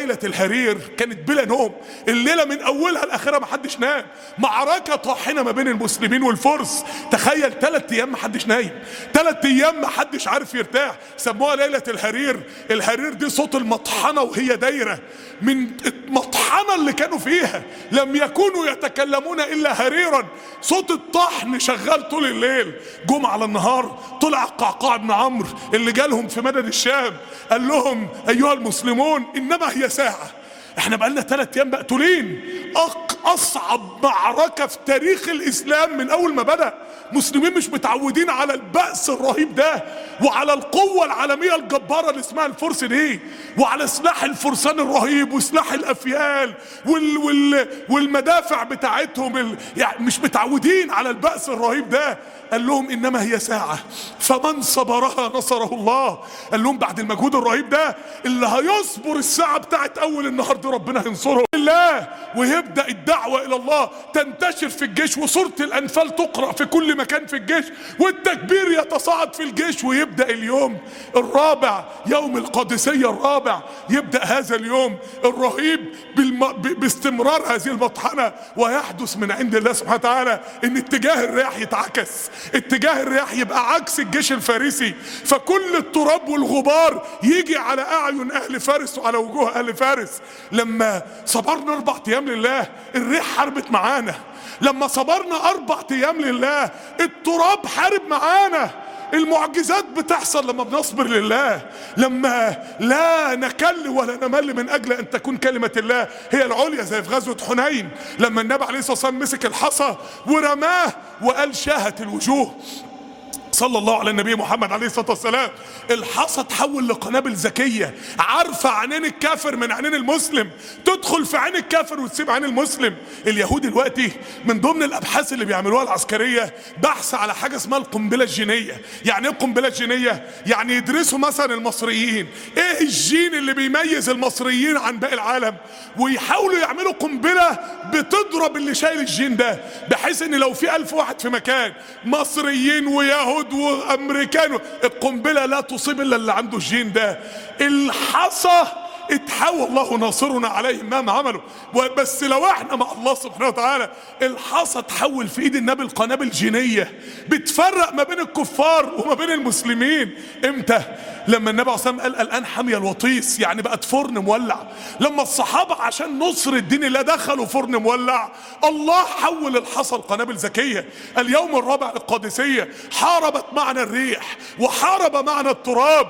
ليلة الحرير كانت بلا نوم، الليلة من اولها لاخرها ما حدش نام، معركة طاحنة ما بين المسلمين والفرس. تخيل 3 ايام ما حدش نايم، 3 ايام ما حدش عارف يرتاح، سموها ليلة الحرير. الحرير دي صوت المطحنة وهي دايرة، من المطحنة اللي كانوا فيها لم يكونوا يتكلمون الا هريرا، صوت الطحن شغال طول الليل. جم على النهار طلع القعقاع بن عمرو اللي جالهم في مدد الشام، قال لهم ايها المسلمون انما هي ساعة، احنا بقالنا 3 ايام مقتولين، اصعب معركة في تاريخ الاسلام من اول ما بدأ. مسلمين مش متعودين على البأس الرهيب ده، وعلى القوة العالمية الجبارة اللي اسمها الفرس دي، وعلى سلاح الفرسان الرهيب وسلاح الافيال والمدافع بتاعتهم يعني مش متعودين على البأس الرهيب ده. قال لهم انما هي ساعة فمن صبرها نصره الله. قال لهم بعد المجهود الرهيب ده اللي هيصبر الساعة بتاعت اول النهار دي ربنا هينصره بالله، ويبدأ الدعوة الى الله تنتشر في الجيش، وسورة الانفال تقرأ في كل مكان في الجيش، والتكبير يتصاعد في الجيش. ويبدأ اليوم الرابع، يوم القادسية الرابع، يبدأ هذا اليوم الرهيب باستمرار هذه المطحنة. ويحدث من عند الله سبحانه وتعالى ان اتجاه الرياح يتعكس، اتجاه الرياح يبقى عكس الجيش الفارسي، فكل التراب والغبار يجي على اعين اهل فارس وعلى وجوه اهل فارس. لما صبرنا 4 ايام لله الريح حاربت معانا، لما صبرنا 4 ايام لله التراب حارب معانا. المعجزات بتحصل لما بنصبر لله، لما لا نكل ولا نمل من اجل ان تكون كلمة الله هي العليا، زي في غزوة حنين لما النبي عليه الصلاة والسلام مسك الحصى ورماه وقال شاهت الوجوه صلى الله على النبي محمد عليه الصلاة والسلام. الحصى تحول لقنابل ذكية عارفة عينين الكافر من عينين المسلم، تدخل في عين الكافر وتسيب عين المسلم. اليهود دلوقتي من ضمن الابحاث اللي بيعملوها العسكرية بحث على حاجة اسمها القنبلة الجينية. يعني ايه القنبلة الجينية؟ يعني يدرسوا مثلا المصريين ايه الجين اللي بيميز المصريين عن باقي العالم، ويحاولوا يعملوا قنبلة بتضرب اللي شايل الجين ده، بحيث ان لو في 1000 واحد في مكان مصريين ويهود وامريكان، القنبله لا تصيب الا اللي عنده الجين ده. الحصى اتحول الله ناصرنا عليهم مهما عملوا، بس لو احنا مع الله سبحانه وتعالى. الحصى تحول في ايد النبي القنابل جينيه بتفرق ما بين الكفار وما بين المسلمين. امتى؟ لما النبي عليه الصلاه والسلام قال الان حمي الوطيس، يعني بقت فرن مولع. لما الصحابه عشان نصر الدين الله دخلوا فرن مولع، الله حول الحصى لقنابل ذكيه. اليوم الرابع القادسيه حاربت معنا الريح وحارب معنا التراب،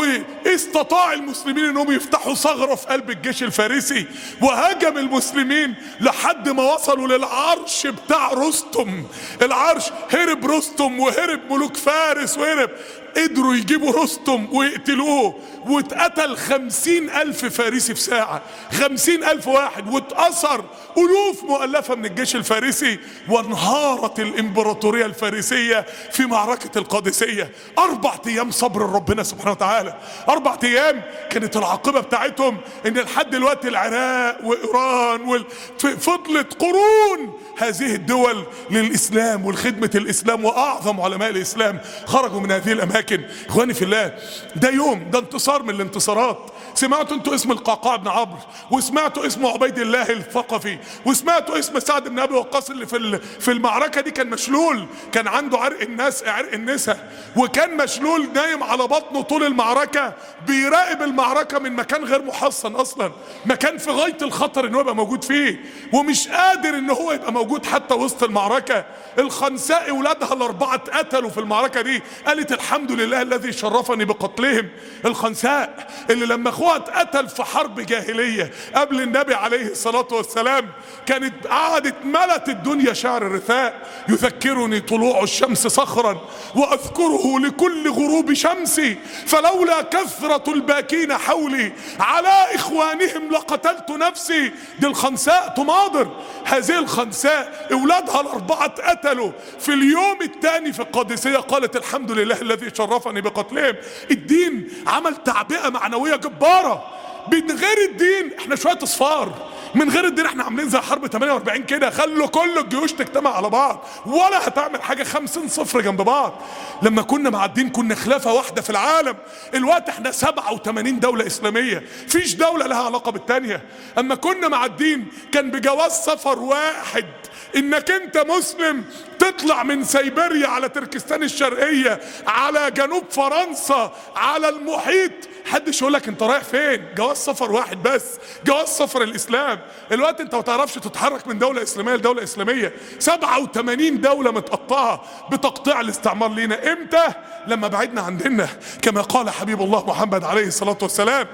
واستطاع المسلمين انهم يفتحوا ثغرة في قلب الجيش الفارسي، وهاجم المسلمين لحد ما وصلوا للعرش بتاع رستم. العرش هرب رستم وهرب ملوك فارس وهرب، قدروا يجيبوا رستم ويقتلوه، واتقتل 50,000 فارسي في ساعة، 50,000 واحد، واتأثر ألوف مؤلفة من الجيش الفارسي، وانهارت الإمبراطورية الفارسية في معركة القادسية. 4 أيام صبر ربنا سبحانه وتعالى، 4 أيام كانت العاقبة بتاعتهم إن لحد دلوقتي العراق وإيران فضلت قرون هذه الدول للإسلام والخدمة الإسلام، وأعظم علماء الإسلام خرجوا من هذه الأماكن. إخواني في الله، ده يوم، ده انتصار من الانتصارات. سمعتوا انتوا اسم القعقاع بن عمرو، وسمعتوا اسم عبيد الله الثقفي، وسمعتوا اسم سعد بن ابي وقاص اللي في المعركه دي كان مشلول، كان عنده عرق النساء، وكان مشلول نايم على بطنه طول المعركه، بيراقب المعركه من مكان غير محصن اصلا، مكان في غايه الخطر ان هو يبقى موجود فيه، ومش قادر ان هو يبقى موجود حتى وسط المعركه. الخنساء اولادها ال4 اتقتلوا في المعركه دي، قالت الحمد لله الذي شرفني بقتلهم. الخنساء اللي لما اخوها اتقتل في حرب جاهليه قبل النبي عليه الصلاه والسلام، كانت قعدت ملت الدنيا شعر الرثاء، يذكرني طلوع الشمس صخرا واذكره لكل غروب شمسي، فلولا كثره الباكين حولي على اخوانهم لقتلت نفسي. دي الخنساء تماضر، هذه الخنساء اولادها ال4 اتقتلوا في اليوم الثاني في القادسيه، قالت الحمد لله الذي شرفني بقتلهم. الدين عمل تعبئه معنويه جباره. من غير الدين احنا شويه اصفار، من غير الدين احنا عاملين زي حرب 48 كده، خلوا كل الجيوش تجتمع على بعض ولا هتعمل حاجة. 50-0 جنب بعض. لما كنا مع الدين كنا خلافة واحدة في العالم. الوقت احنا 87 دولة إسلامية، فيش دولة لها علاقة بالتانية. اما كنا مع الدين كان بجواز سفر واحد، انك انت مسلم تطلع من سيبيريا على تركستان الشرقية على جنوب فرنسا على المحيط، حدش يقول لك انت رايح فين. جواز سفر واحد بس، جواز سفر الاسلام. الوقت انت ما تعرفش تتحرك من دولة اسلامية لدولة اسلامية. 87 دولة متقطعة بتقطيع الاستعمار لينا. امتى؟ لما بعدنا عن ديننا. كما قال حبيب الله محمد عليه الصلاة والسلام: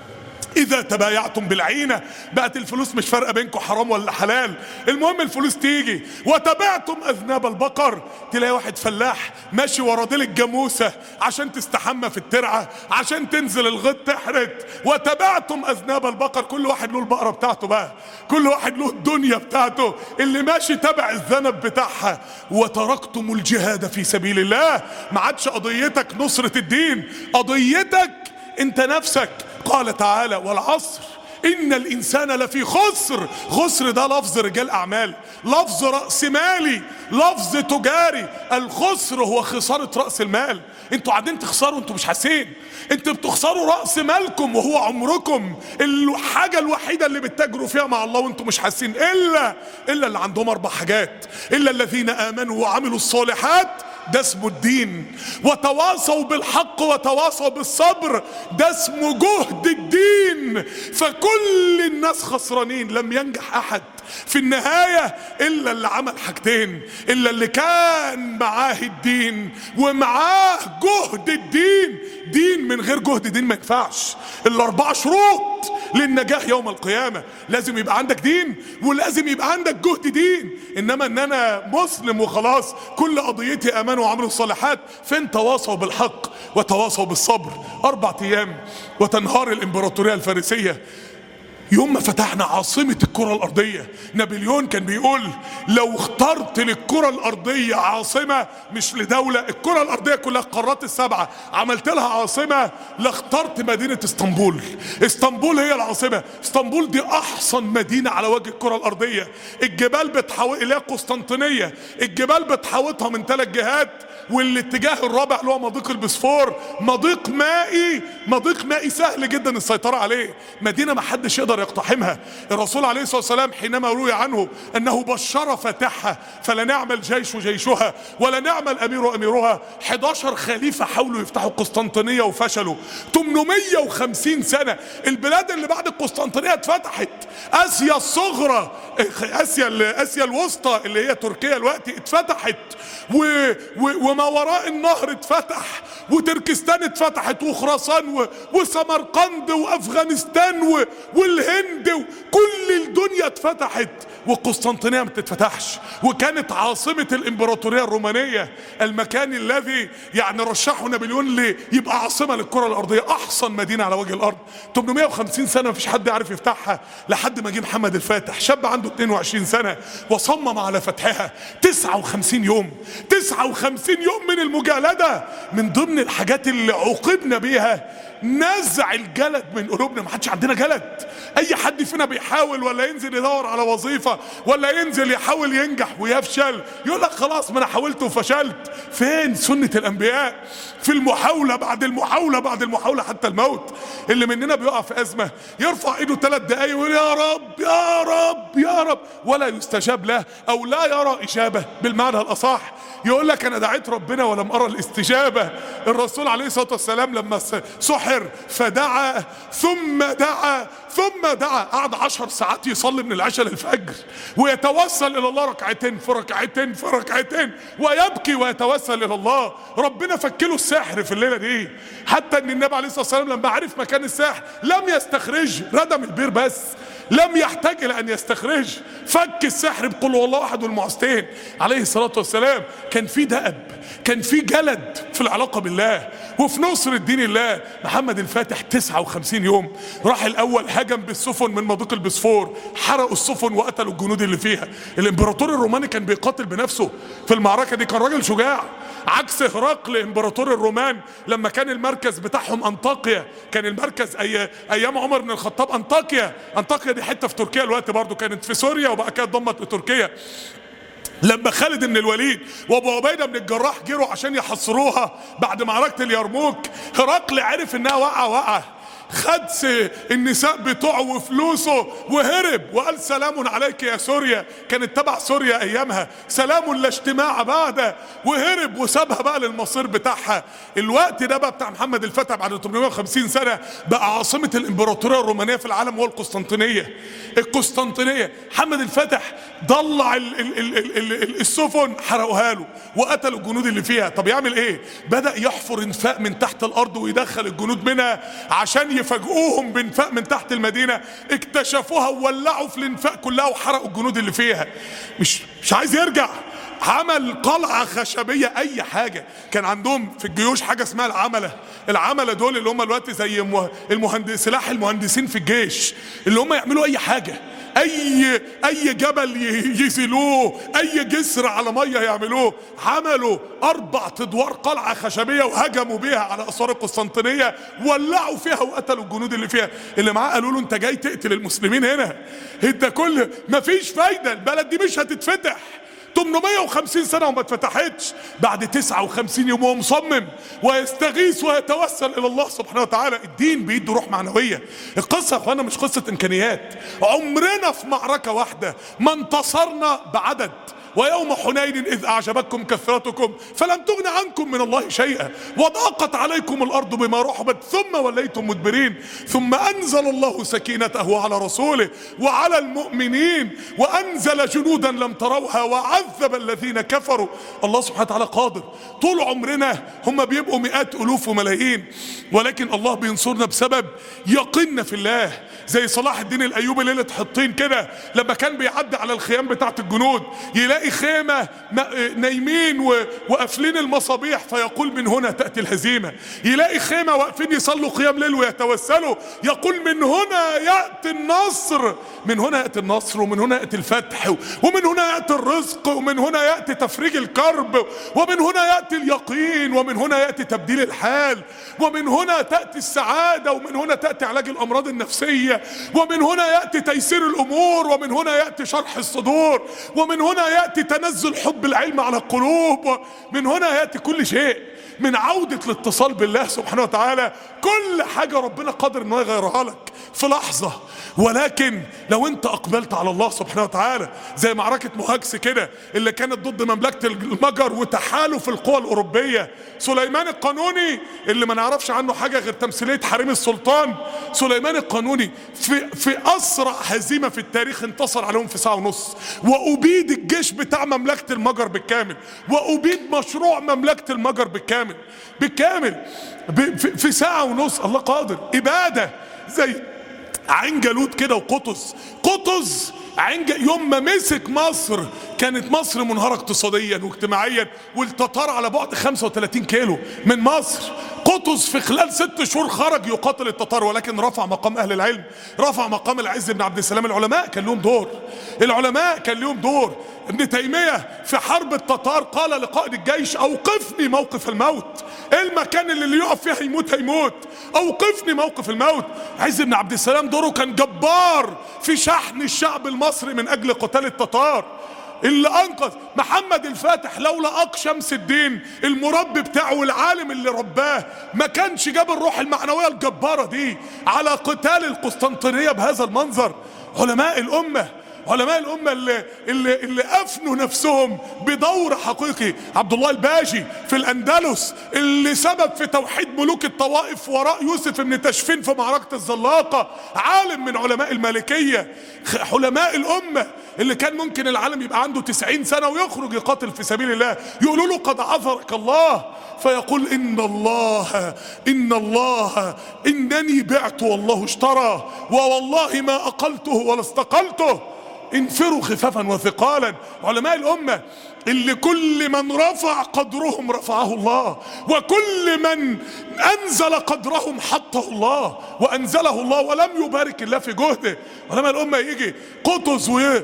إذا تبايعتم بالعينة، بقت الفلوس مش فارقة بينكم حرام ولا حلال، المهم الفلوس تيجي. وتبعتم أذناب البقر، تلاقي واحد فلاح ماشي ورا ديل الجاموسة عشان تستحمى في الترعة، عشان تنزل الغيط تحرت. وتبعتم أذناب البقر، كل واحد له البقرة بتاعته بقى، كل واحد له الدنيا بتاعته، اللي ماشي تبع الذنب بتاعها. وتركتم الجهاد في سبيل الله، ما عادش قضيتك نصرة الدين، قضيتك انت نفسك. قال تعالى: والعصر إن الإنسان لفي خسر. خسر ده لفظ رجال أعمال، لفظ رأس مالي، لفظ تجاري. الخسر هو خسارة رأس المال. انتوا قاعدين تخسروا انتوا مش حاسين، انتوا بتخسروا رأس مالكم وهو عمركم، الحاجة الوحيدة اللي بتتاجروا فيها مع الله وانتوا مش حاسين. إلا اللي عندهم 4 حاجات: إلا الذين آمنوا وعملوا الصالحات، ده اسمه الدين. وتواصوا بالحق وتواصوا بالصبر، ده اسمه جهد الدين. فكل الناس خسرانين، لم ينجح احد في النهاية الا اللي عمل حاجتين: الا اللي كان معاه الدين ومعاه جهد الدين. دين من غير جهد دين ما ينفعش. ال4 شروط للنجاح يوم القيامة: لازم يبقى عندك دين، ولازم يبقى عندك جهد دين. انما ان انا مسلم وخلاص كل قضيتي امانوا وعملوا الصالحات، فين تواصوا بالحق وتواصوا بالصبر؟ 4 ايام وتنهار الامبراطورية الفارسية. يوم ما فتحنا عاصمة الكرة الأرضية، نابليون كان بيقول: لو اخترت للكرة الأرضية عاصمة، مش لدولة، الكرة الأرضية كلها القارات ال7 عملت لها عاصمة، لاخترت مدينة اسطنبول. اسطنبول هي العاصمة. اسطنبول دي أحسن مدينة على وجه الكرة الأرضية. الجبال بتحاوط، اللي هي قسطنطينية، الجبال بتحاوطها من 3 جهات، والاتجاه الرابع اللي هو مضيق البسفور، مضيق مائي سهل جدا السيطرة عليه. مدينة ما حدش يقدر يقتحمها. الرسول عليه الصلاة والسلام حينما روي عنه أنه بشر فاتحها: فلا نعم الجيش جيشها ولا نعم الأمير أميرها. 11 خليفة حاولوا يفتحوا قسطنطينية وفشلوا. 850 سنة البلاد اللي بعد القسطنطينية اتفتحت. آسيا الصغرى، آسيا الوسطى اللي هي تركيا دلوقتي اتفتحت، وما وراء النهر اتفتح، وتركستان اتفتحت، وخراسان وسمرقند وافغانستان والهند، وكل الدنيا اتفتحت، والقسطنطينية ما تتفتحش. وكانت عاصمة الامبراطورية الرومانية، المكان الذي يعني رشحه نابليون ليبقى عاصمة للكرة الارضية، احسن مدينة على وجه الارض. 850 سنة مفيش حد يعرف يفتحها، لحد ما جه محمد الفاتح، شاب عنده 22 سنة وصمم على فتحها. 59 يوم، 59 يوم من المجالدة. من ضمن الحاجات اللي عوقبنا بيها نزع الجلد من قلوبنا. ما حدش عندنا جلد. اي حد فينا بيحاول ولا ينزل يدور على وظيفة ولا ينزل يحاول ينجح ويفشل، يقول لك خلاص ما انا حاولت وفشلت. فين سنة الانبياء في المحاولة بعد المحاولة بعد المحاولة حتى الموت؟ اللي مننا بيقع في ازمة يرفع ايده 3 دقايق ويقول: يا رب يا رب يا رب، ولا يستجاب له او لا يرى اجابة. بالمعنى الاصح يقول لك انا دعيت ربنا ولم ارى الاستجابة. الرسول عليه الصلاة والسلام لما سحر فدعا ثم دعا ثم دعا، قعد 10 ساعات يصلي من العشاء للفجر ويتوسل الى الله ركعتين في ركعتين في ركعتين، ويبكي ويتوسل الى الله. ربنا فكله السحر في الليلة دي، حتى ان النبي عليه الصلاة والسلام لما عرف مكان السحر لم يستخرج، ردم البير بس، لم يحتاج الى ان يستخرج، فك السحر بقول هو الله احد والمعوذتين. عليه الصلاة والسلام كان في دأب، كان في جلد في العلاقة بالله وفي نصر الدين الله. محمد الفاتح 59 يوم راح الاول هجم بالسفن من مضيق البسفور، حرقوا السفن وقتلوا الجنود اللي فيها. الامبراطور الروماني كان بيقاتل بنفسه في المعركة دي، كان راجل شجاع. عكس هرقل امبراطور الرومان لما كان المركز بتاعهم انطاكيا، كان المركز ايام عمر بن الخطاب انطاكيا. انطاكيا دي حته في تركيا الوقت برضو، كانت في سوريا وبقى كده اتضمت لتركيا. لما خالد بن الوليد وابو عبيده بن الجراح جروا عشان يحصروها بعد معركه اليرموك، هرقل عرف انها واقعه، خد النساء بتوعه وفلوسه وهرب وقال سلام عليك يا سوريا، كانت تبع سوريا ايامها، سلام لا اجتماع بعد، وهرب وسابها بقى للمصير بتاعها. الوقت ده بقى بتاع محمد الفتح بعد 850 سنه بقى عاصمه الامبراطوريه الرومانيه في العالم هو القسطنطينيه. القسطنطينيه محمد الفتح ضلع السفن، حرقوها له وقتلوا الجنود اللي فيها. طب يعمل ايه؟ بدأ يحفر انفاق من تحت الارض ويدخل الجنود منها عشان يفاجئوهم بانفاق من تحت المدينه. اكتشفوها وولعوا في الانفاق كلها وحرقوا الجنود اللي فيها. مش عايز يرجع، عمل قلعه خشبيه اي حاجه. كان عندهم في الجيوش حاجه اسمها العمله دول اللي هم دلوقتي زي سلاح المهندسين في الجيش، اللي هم يعملوا اي حاجه، اي جبل يزيلوه، اي جسر على ميه يعملوه. عملوا 4 ادوار قلعه خشبيه وهجموا بيها على اسوار القسطنطينيه، ولعوا فيها وقتلوا الجنود اللي فيها. اللي معاه قالوا له انت جاي تقتل المسلمين هنا، انت كل مفيش فايده، البلد دي مش هتتفتح. 850 سنة وما اتفتحتش. بعد 59 يوم هو مصمم ويستغيث ويتوسل الى الله سبحانه وتعالى. الدين بيدي روح معنوية. القصة يا اخوانا مش قصة امكانيات. عمرنا في معركة واحدة ما انتصرنا بعدد. ويوم حنين إذ أعجبتكم كثرتكم فلم تغن عنكم من الله شيئا وضاقت عليكم الأرض بما رحبت ثم وليتم مدبرين ثم أنزل الله سكينته على رسوله وعلى المؤمنين وأنزل جنودا لم تروها وعذب الذين كفروا. الله سبحانه وتعالى قادر. طول عمرنا هم بيبقوا مئات ألوف وملايين، ولكن الله بينصرنا بسبب يقيننا في الله. زي صلاح الدين الأيوبي ليلة حطين كده، لما كان بيعدي على الخيام بتاعت الجنود يلاقي خيمة نايمين وقافلين المصابيح فيقول من هنا تأتي الهزيمة. يلاقي خيمة واقفين يصلوا قيام ليل ويتوسلوا يقول من هنا يأتي النصر. من هنا يأتي النصر، ومن هنا يأتي الفتح، ومن هنا يأتي الرزق، ومن هنا يأتي تفريج الكرب، ومن هنا يأتي اليقين، ومن هنا يأتي تبديل الحال، ومن هنا تأتي السعادة، ومن هنا تأتي علاج الأمراض النفسية، ومن هنا يأتي تيسير الأمور، ومن هنا يأتي شرح الصدور، ومن هنا يأتي تنزل حب العلم على القلوب، ومن هنا يأتي كل شيء. من عودة الاتصال بالله سبحانه وتعالى كل حاجة ربنا قادر انه يغيرها لك في لحظة. ولكن لو انت اقبلت على الله سبحانه وتعالى، زي معركة مهاجس كده اللي كانت ضد مملكة المجر وتحالف القوى الاوروبية. سليمان القانوني اللي ما نعرفش عنه حاجة غير تمثيلية حريم السلطان، سليمان القانوني في اسرع هزيمة في التاريخ انتصر عليهم في ساعة ونص، وابيد الجيش بتاع مملكة المجر بالكامل، وابيد مشروع مملكة المجر بالكامل في ساعة ونص. الله قادر. إبادة زي عين جالوت كده وقطز يوم ما مسك مصر كانت مصر منهارة اقتصاديا واجتماعيا، والتتار على بعد 35 كيلو من مصر. قطز في خلال 6 شهور خرج يقاتل التتار، ولكن رفع مقام اهل العلم، رفع مقام العز بن عبد السلام. العلماء كان لهم دور. ابن تيمية في حرب التتار قال لقائد الجيش اوقفني موقف الموت. المكان اللي يقف فيه هيموت، اوقفني موقف الموت. عز بن عبد السلام دوره كان جبار في شحن الشعب المصري من اجل قتال التتار. اللي انقذ محمد الفاتح لولا اق شمس الدين المربي بتاعه والعالم اللي رباه ما كانش جاب الروح المعنوية الجبارة دي على قتال القسطنطينية بهذا المنظر. علماء الامة اللي افنوا نفسهم بدور حقيقي. عبد الله الباجي في الاندلس اللي سبب في توحيد ملوك الطوائف وراء يوسف بن تشفين في معركة الزلاقة، عالم من علماء المالكية. علماء الامة اللي كان ممكن العالم يبقى عنده 90 سنة ويخرج يقاتل في سبيل الله، يقولوا له قد عذرك الله، فيقول إن الله إنني بعت والله اشترى، ووالله ما أقلته ولا استقلته، انفروا خفافا وثقالا. علماء الأمة اللي كل من رفع قدرهم رفعه الله، وكل من أنزل قدرهم حطه الله وأنزله الله، ولم يبارك الله في جهده. ولما الأمة يجي قطز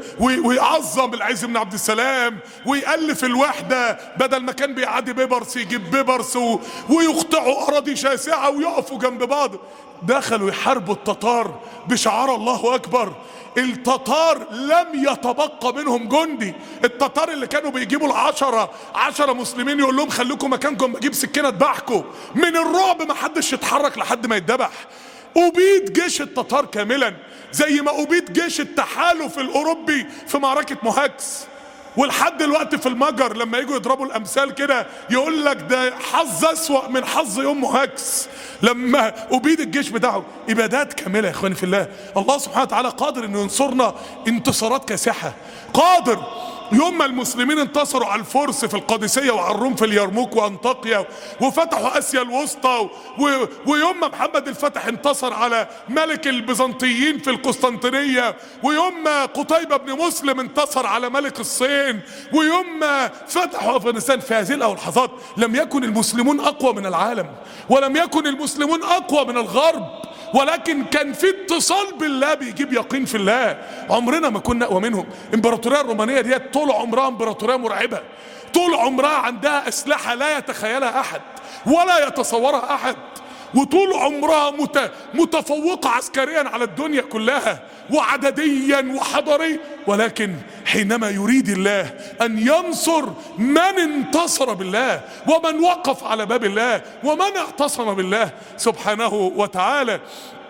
ويعظم العز بن عبد السلام ويألف الوحدة، بدل ما كان بيعادي بيبرس يجيب بيبرس ويقطعوا أراضي شاسعة ويقفوا جنب بعض. دخلوا يحاربوا التتار بشعار الله أكبر. التتار لم يتبقى منهم جندي. التتار اللي كانوا بيجيبوا عشرة مسلمين يقول لهم خليكم مكانكم بجيب سكينة اذبحكم، من الرعب ما حدش يتحرك لحد ما يتذبح. أبيد جيش التتار كاملا زي ما أبيد جيش التحالف الأوروبي في معركة موهاكس. ولحد دلوقتي في المجر لما يجوا يضربوا الامثال كده يقول لك ده حظ اسوأ من حظ يوم موهاكس لما أبيد الجيش بتاعه. ابادات كامله يا اخواني في الله. الله سبحانه وتعالى قادر انه ينصرنا انتصارات كاسحه، قادر. يوم ما المسلمين انتصروا على الفرس في القادسية وعلى الروم في اليرموك وانطاكيا وفتحوا اسيا الوسطى، ويوم ما محمد الفاتح انتصر على ملك البيزنطيين في القسطنطينية، ويوم ما قتيبة بن مسلم انتصر على ملك الصين، ويوم ما فتحوا افغانستان، في هذه اللحظات لم يكن المسلمون اقوى من العالم، ولم يكن المسلمون اقوى من الغرب، ولكن كان في اتصال بالله بيجيب يقين في الله. عمرنا ما كنا اقوى منهم. الامبراطوريه الرومانيه ديت طول عمرها امبراطوريه مرعبه، طول عمرها عندها اسلحه لا يتخيلها احد ولا يتصورها احد، وطول عمرها متفوقه عسكريا على الدنيا كلها وعدديا وحضاريا. ولكن حينما يريد الله ان ينصر من انتصر بالله ومن وقف على باب الله ومن اعتصم بالله سبحانه وتعالى.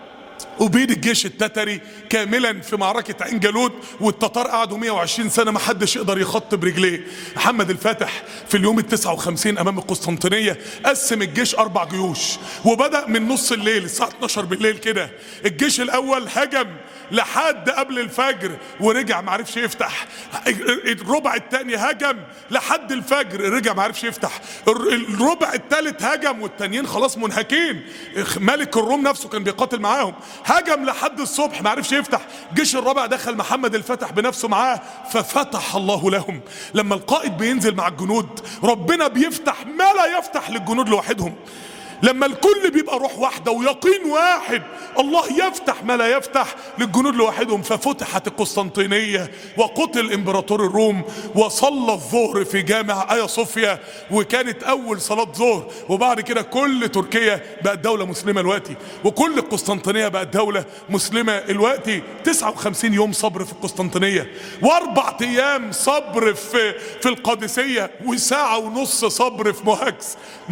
أبيد الجيش التتري كاملا في معركة عين جالوت، والتتار قعدوا 120 سنة ما حدش يقدر يخط برجليه. محمد الفاتح في اليوم ال59 أمام القسطنطينية قسم الجيش 4 جيوش، وبدأ من نص الليل الساعة 12 بالليل كده. الجيش الأول هجم لحد قبل الفجر ورجع معرفش يفتح. الربع الثاني هجم لحد الفجر رجع معرفش يفتح. الربع الثالث هجم والتانيين خلاص منهكين، ملك الروم نفسه كان بيقاتل معاهم، هجم لحد الصبح ما عرفش يفتح. الجيش الرابع دخل محمد الفاتح بنفسه معاه ففتح الله لهم. لما القائد بينزل مع الجنود ربنا بيفتح ما لا يفتح للجنود لوحدهم. لما الكل بيبقى روح واحدة ويقين واحد الله يفتح ما لا يفتح للجنود لوحدهم. ففتحت القسطنطينية وقتل امبراطور الروم، وصلى الظهر في جامع آيا صوفيا، وكانت اول صلاة ظهر. وبعد كده كل تركيا بقت دولة مسلمة الوقتي، وكل القسطنطينية بقت دولة مسلمة الوقتي. 59 يوم صبر في القسطنطينية، و4 ايام صبر في القادسية، وساعة ونص صبر في موهاكس.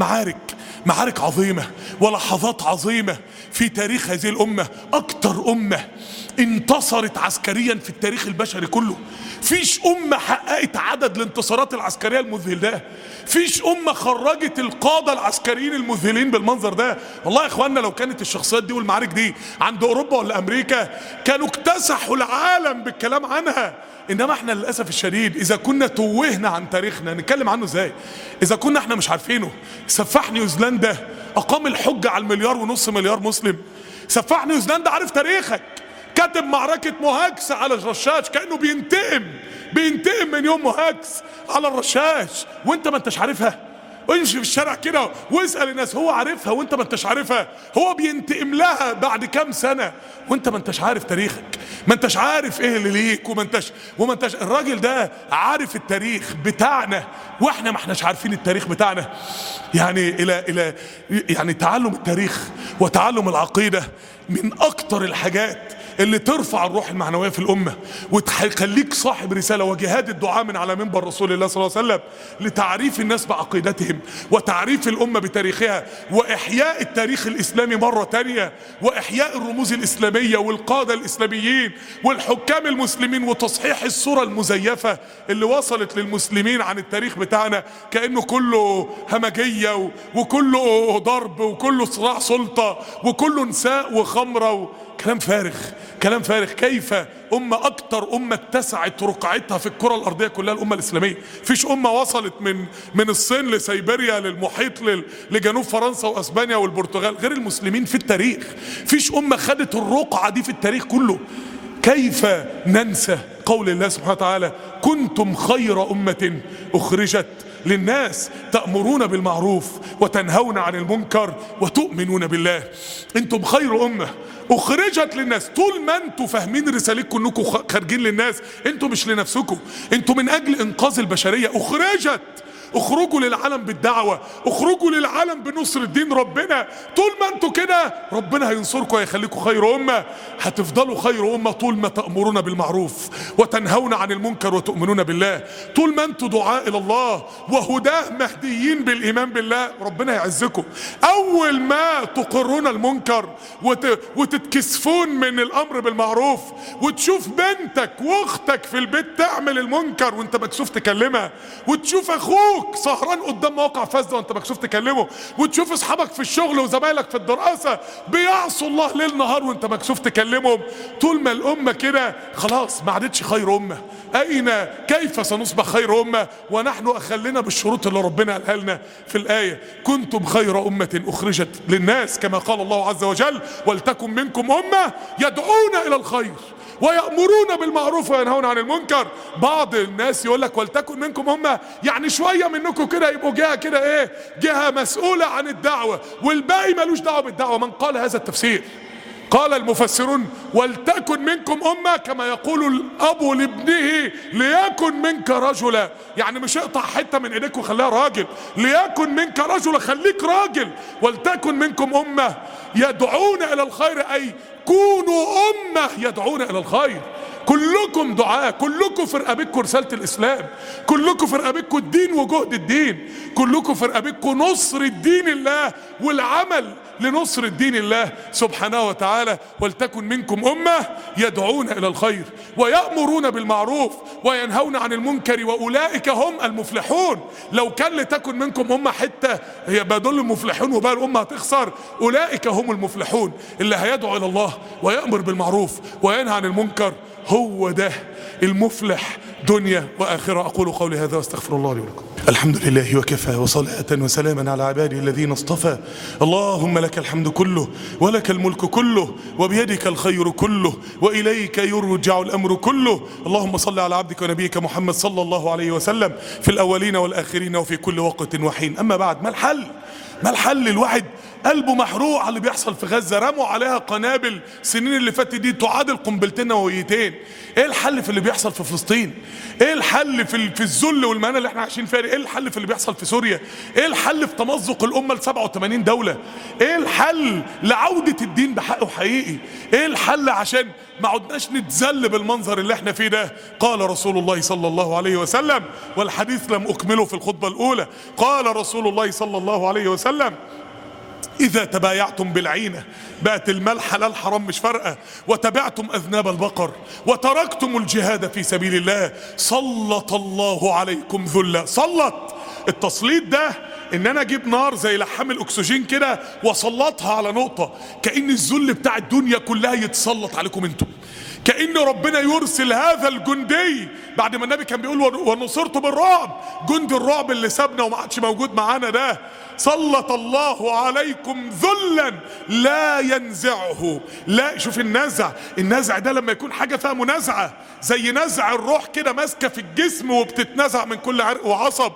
معارك عظيمة ولحظات عظيمة في تاريخ هذه الأمة. أكتر أمة انتصرت عسكريا في التاريخ البشري كله. فيش أمة حققت عدد الانتصارات العسكرية المذهل ده، فيش أمة خرجت القادة العسكريين المذهلين بالمنظر ده. والله يا إخواننا لو كانت الشخصيات دي والمعارك دي عند أوروبا ولا أمريكا كانوا اكتسحوا العالم بالكلام عنها. انما احنا للاسف الشديد اذا كنا توهنا عن تاريخنا نتكلم عنه ازاي؟ اذا كنا احنا مش عارفينه. سفاح نيوزيلندا اقام الحجة على 1.5 مليار مسلم. سفاح نيوزيلندا عارف تاريخك، كاتب معركة موهاكس على الرشاش كأنه بينتقم من يوم موهاكس على الرشاش، وانت ما انتش عارفها. وامشي في الشارع كده واسأل الناس، هو عارفها وانت ما انتش عارفها. هو بينتقم لها بعد كام سنة وانت ما انتش عارف تاريخك، ما انتش عارف ايه اللي ليك، وما انتش. الراجل ده عارف التاريخ بتاعنا واحنا ما احناش عارفين التاريخ بتاعنا. يعني تعلم التاريخ وتعلم العقيدة من اكتر الحاجات اللي ترفع الروح المعنوية في الأمة وتخليك صاحب رسالة. وجهاد الدعاء من على منبر رسول الله صلى الله عليه وسلم لتعريف الناس بعقيدتهم وتعريف الأمة بتاريخها وإحياء التاريخ الإسلامي مرة تانية، وإحياء الرموز الإسلامية والقادة الإسلاميين والحكام المسلمين، وتصحيح الصورة المزيفة اللي وصلت للمسلمين عن التاريخ بتاعنا كأنه كله همجية وكله ضرب وكله صراع سلطة وكله نساء وخمرة كلام فارغ. كيف أكتر أمة اتسعت رقعتها في الكرة الأرضية كلها الأمة الإسلامية. فيش أمة وصلت من الصين لسيبيريا للمحيط لجنوب فرنسا وأسبانيا والبرتغال غير المسلمين في التاريخ. فيش أمة خدت الرقعة دي في التاريخ كله. كيف ننسى قول الله سبحانه وتعالى كنتم خير أمة أخرجت للناس تأمرون بالمعروف وتنهون عن المنكر وتؤمنون بالله. انتم خير أمة أخرجت للناس. طول ما انتم فاهمين رسالتكم انكم خارجين للناس، انتم مش لنفسكم، انتم من أجل إنقاذ البشرية. أخرجت، اخرجوا للعالم بالدعوة، اخرجوا للعالم بنصر الدين ربنا. طول ما انتوا كده ربنا هينصركم ويخليكم خير أمة. هتفضلوا خير أمة طول ما تأمرون بالمعروف وتنهون عن المنكر وتؤمنون بالله. طول ما انتوا دعاء إلى الله وهداه مهديين بالإيمان بالله ربنا يعزكم. أول ما تقرون المنكر وتتكسفون من الأمر بالمعروف، وتشوف بنتك واختك في البيت تعمل المنكر وانت مكسوف تكلمها، وتشوف أخوك سهران قدام مواقع فاسدة وانت مكسوف تكلمه، وتشوف اصحابك في الشغل وزمايلك في الدراسة بيعصوا الله ليل نهار وانت مكسوف تكلمهم، طول ما الامة كده خلاص ما عادتش خير امة. كيف سنصبح خير امة ونحن اخلنا بالشروط اللي ربنا قالها لنا في الآية؟ كنتم خير امة اخرجت للناس كما قال الله عز وجل ولتكن منكم امة يدعون الى الخير ويأمرون بالمعروف وينهون عن المنكر. بعض الناس يقول لك ولتكن منكم أمة، يعني شوية منكم كده يبقوا جهة كده جهة مسؤولة عن الدعوة والباقي ملوش دعوة بالدعوة. من قال هذا التفسير؟ قال المفسرون ولتكن منكم أمة كما يقول الأب لابنه ليكن منك رجلا، يعني مش اقطع حتة من ايديك وخليها راجل، ليكن منك رجلا، خليك راجل. ولتكن منكم أمة يدعون إلى الخير، أي كونوا أمة يدعون إلى الخير. كلكم دعاء، كلكم في رقبتكم رسالة الإسلام، كلكم في رقبتكم الدين وجهد الدين، كلكم في رقبتكم نصر الدين الله والعمل لنصر الدين الله سبحانه وتعالى. ولتكن منكم أمة يدعون إلى الخير ويأمرون بالمعروف وينهون عن المنكر وأولئك هم المفلحون. لو كان لتكن منكم أمة حتى يبقى دول المفلحون وبقى الأمة هتخسر. أولئك هم المفلحون اللي هيدعو إلى الله ويأمر بالمعروف وينهى عن المنكر، هو ده المفلح دنيا وآخرة. أقول قولي هذا واستغفر الله لي ولكم. الحمد لله وكفى وصلاة وسلاما على عباده الذين اصطفى. اللهم لك الحمد كله ولك الملك كله وبيدك الخير كله وإليك يرجع الأمر كله. اللهم صل على عبدك ونبيك محمد صلى الله عليه وسلم في الأولين والآخرين وفي كل وقت وحين. أما بعد، ما الحل؟ ما الحل؟ الواحد قلبه محروق على اللي بيحصل في غزة، رموا عليها قنابل السنين اللي فاتت دي تعادل قنبلتين نوويتين. ايه الحل في اللي بيحصل في فلسطين؟ ايه الحل في الذل والمهانة اللي احنا عايشين فيها؟ ايه الحل في اللي بيحصل في سوريا؟ ايه الحل في تمزق الامة ل 87 دولة؟ ايه الحل لعودة الدين بحقه حقيقي؟ ايه الحل عشان ما عدناش نتذل بالمنظر اللي احنا فيه ده؟ قال رسول الله صلى الله عليه وسلم، والحديث لم اكمله في الخطبة الاولى، قال رسول الله صلى الله عليه وسلم إذا تبايعتم بالعينة، بقت المال حلال حرام مش فارقة، وتبعتم أذناب البقر وتركتم الجهاد في سبيل الله سلط الله عليكم ذلا. سلط، التسليط ده ان انا اجيب نار زي لحام الاكسجين كده واسلطها على نقطة، كأن الذل بتاع الدنيا كلها يتسلط عليكم انتم، كأن ربنا يرسل هذا الجندي بعد ما النبي كان بيقول ونصرت بالرعب، جند الرعب اللي سابنا وما عادش موجود معانا ده، سلط الله عليكم ذلا لا ينزعه. لا، شوف النزع ده لما يكون حاجة فيها منازعة زي نزع الروح كده ماسكة في الجسم وبتتنزع من كل عرق وعصب،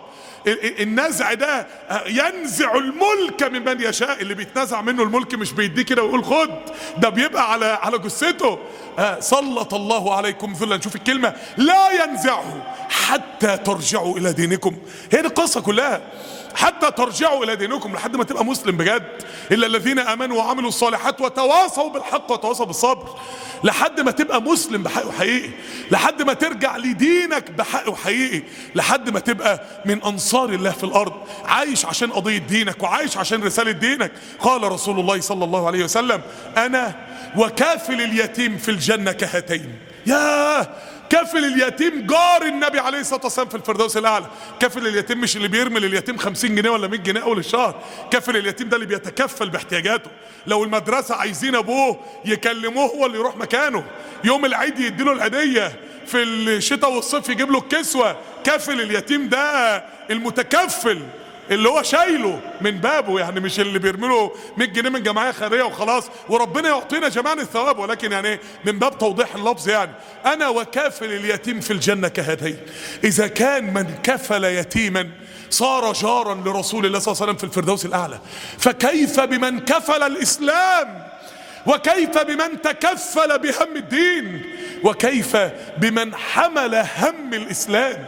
النزع ده ينزع الملك ممن يشاء. اللي بيتنزع منه الملك مش بيديه كده ويقول خد، ده بيبقى على جثته. سلط الله عليكم ذلا، شوف الكلمة لا ينزعه حتى ترجعوا إلى دينكم. هي دي القصة كلها، حتى ترجعوا إلى دينكم، لحد ما تبقى مسلم بجد. إلا الذين آمنوا وعملوا الصالحات وتواصوا بالحق وتواصوا بالصبر، لحد ما تبقى مسلم بحقه حقيقي، لحد ما ترجع لدينك بحقه حقيقي، لحد ما تبقى من أنصار الله في الأرض، عايش عشان قضية دينك وعايش عشان رسالة دينك. قال رسول الله صلى الله عليه وسلم أنا وكافل اليتيم في الجنة كهاتين. ياه، كفل اليتيم جار النبي عليه الصلاة والسلام في الفردوس الأعلى. كفل اليتيم مش اللي بيرمي لليتيم 50 جنيه ولا 100 جنيه أول الشهر، كفل اليتيم ده اللي بيتكفل باحتياجاته. لو المدرسة عايزين أبوه يكلموه هو اللي يروح مكانه، يوم العيد يديله الهدية، في الشتاء والصيف يجيب له الكسوة. كفل اليتيم ده المتكفل اللي هو شايله من بابه، يعني مش اللي بيرمله 100 جنيه من جمعيه خيريه وخلاص وربنا يعطينا جميعا الثواب، ولكن يعني من باب توضيح اللفظ. يعني انا وكافل اليتيم في الجنه كهاتين. اذا كان من كفل يتيما صار جارا لرسول الله صلى الله عليه وسلم في الفردوس الاعلى، فكيف بمن كفل الاسلام، وكيف بمن تكفل بهم الدين، وكيف بمن حمل هم الاسلام.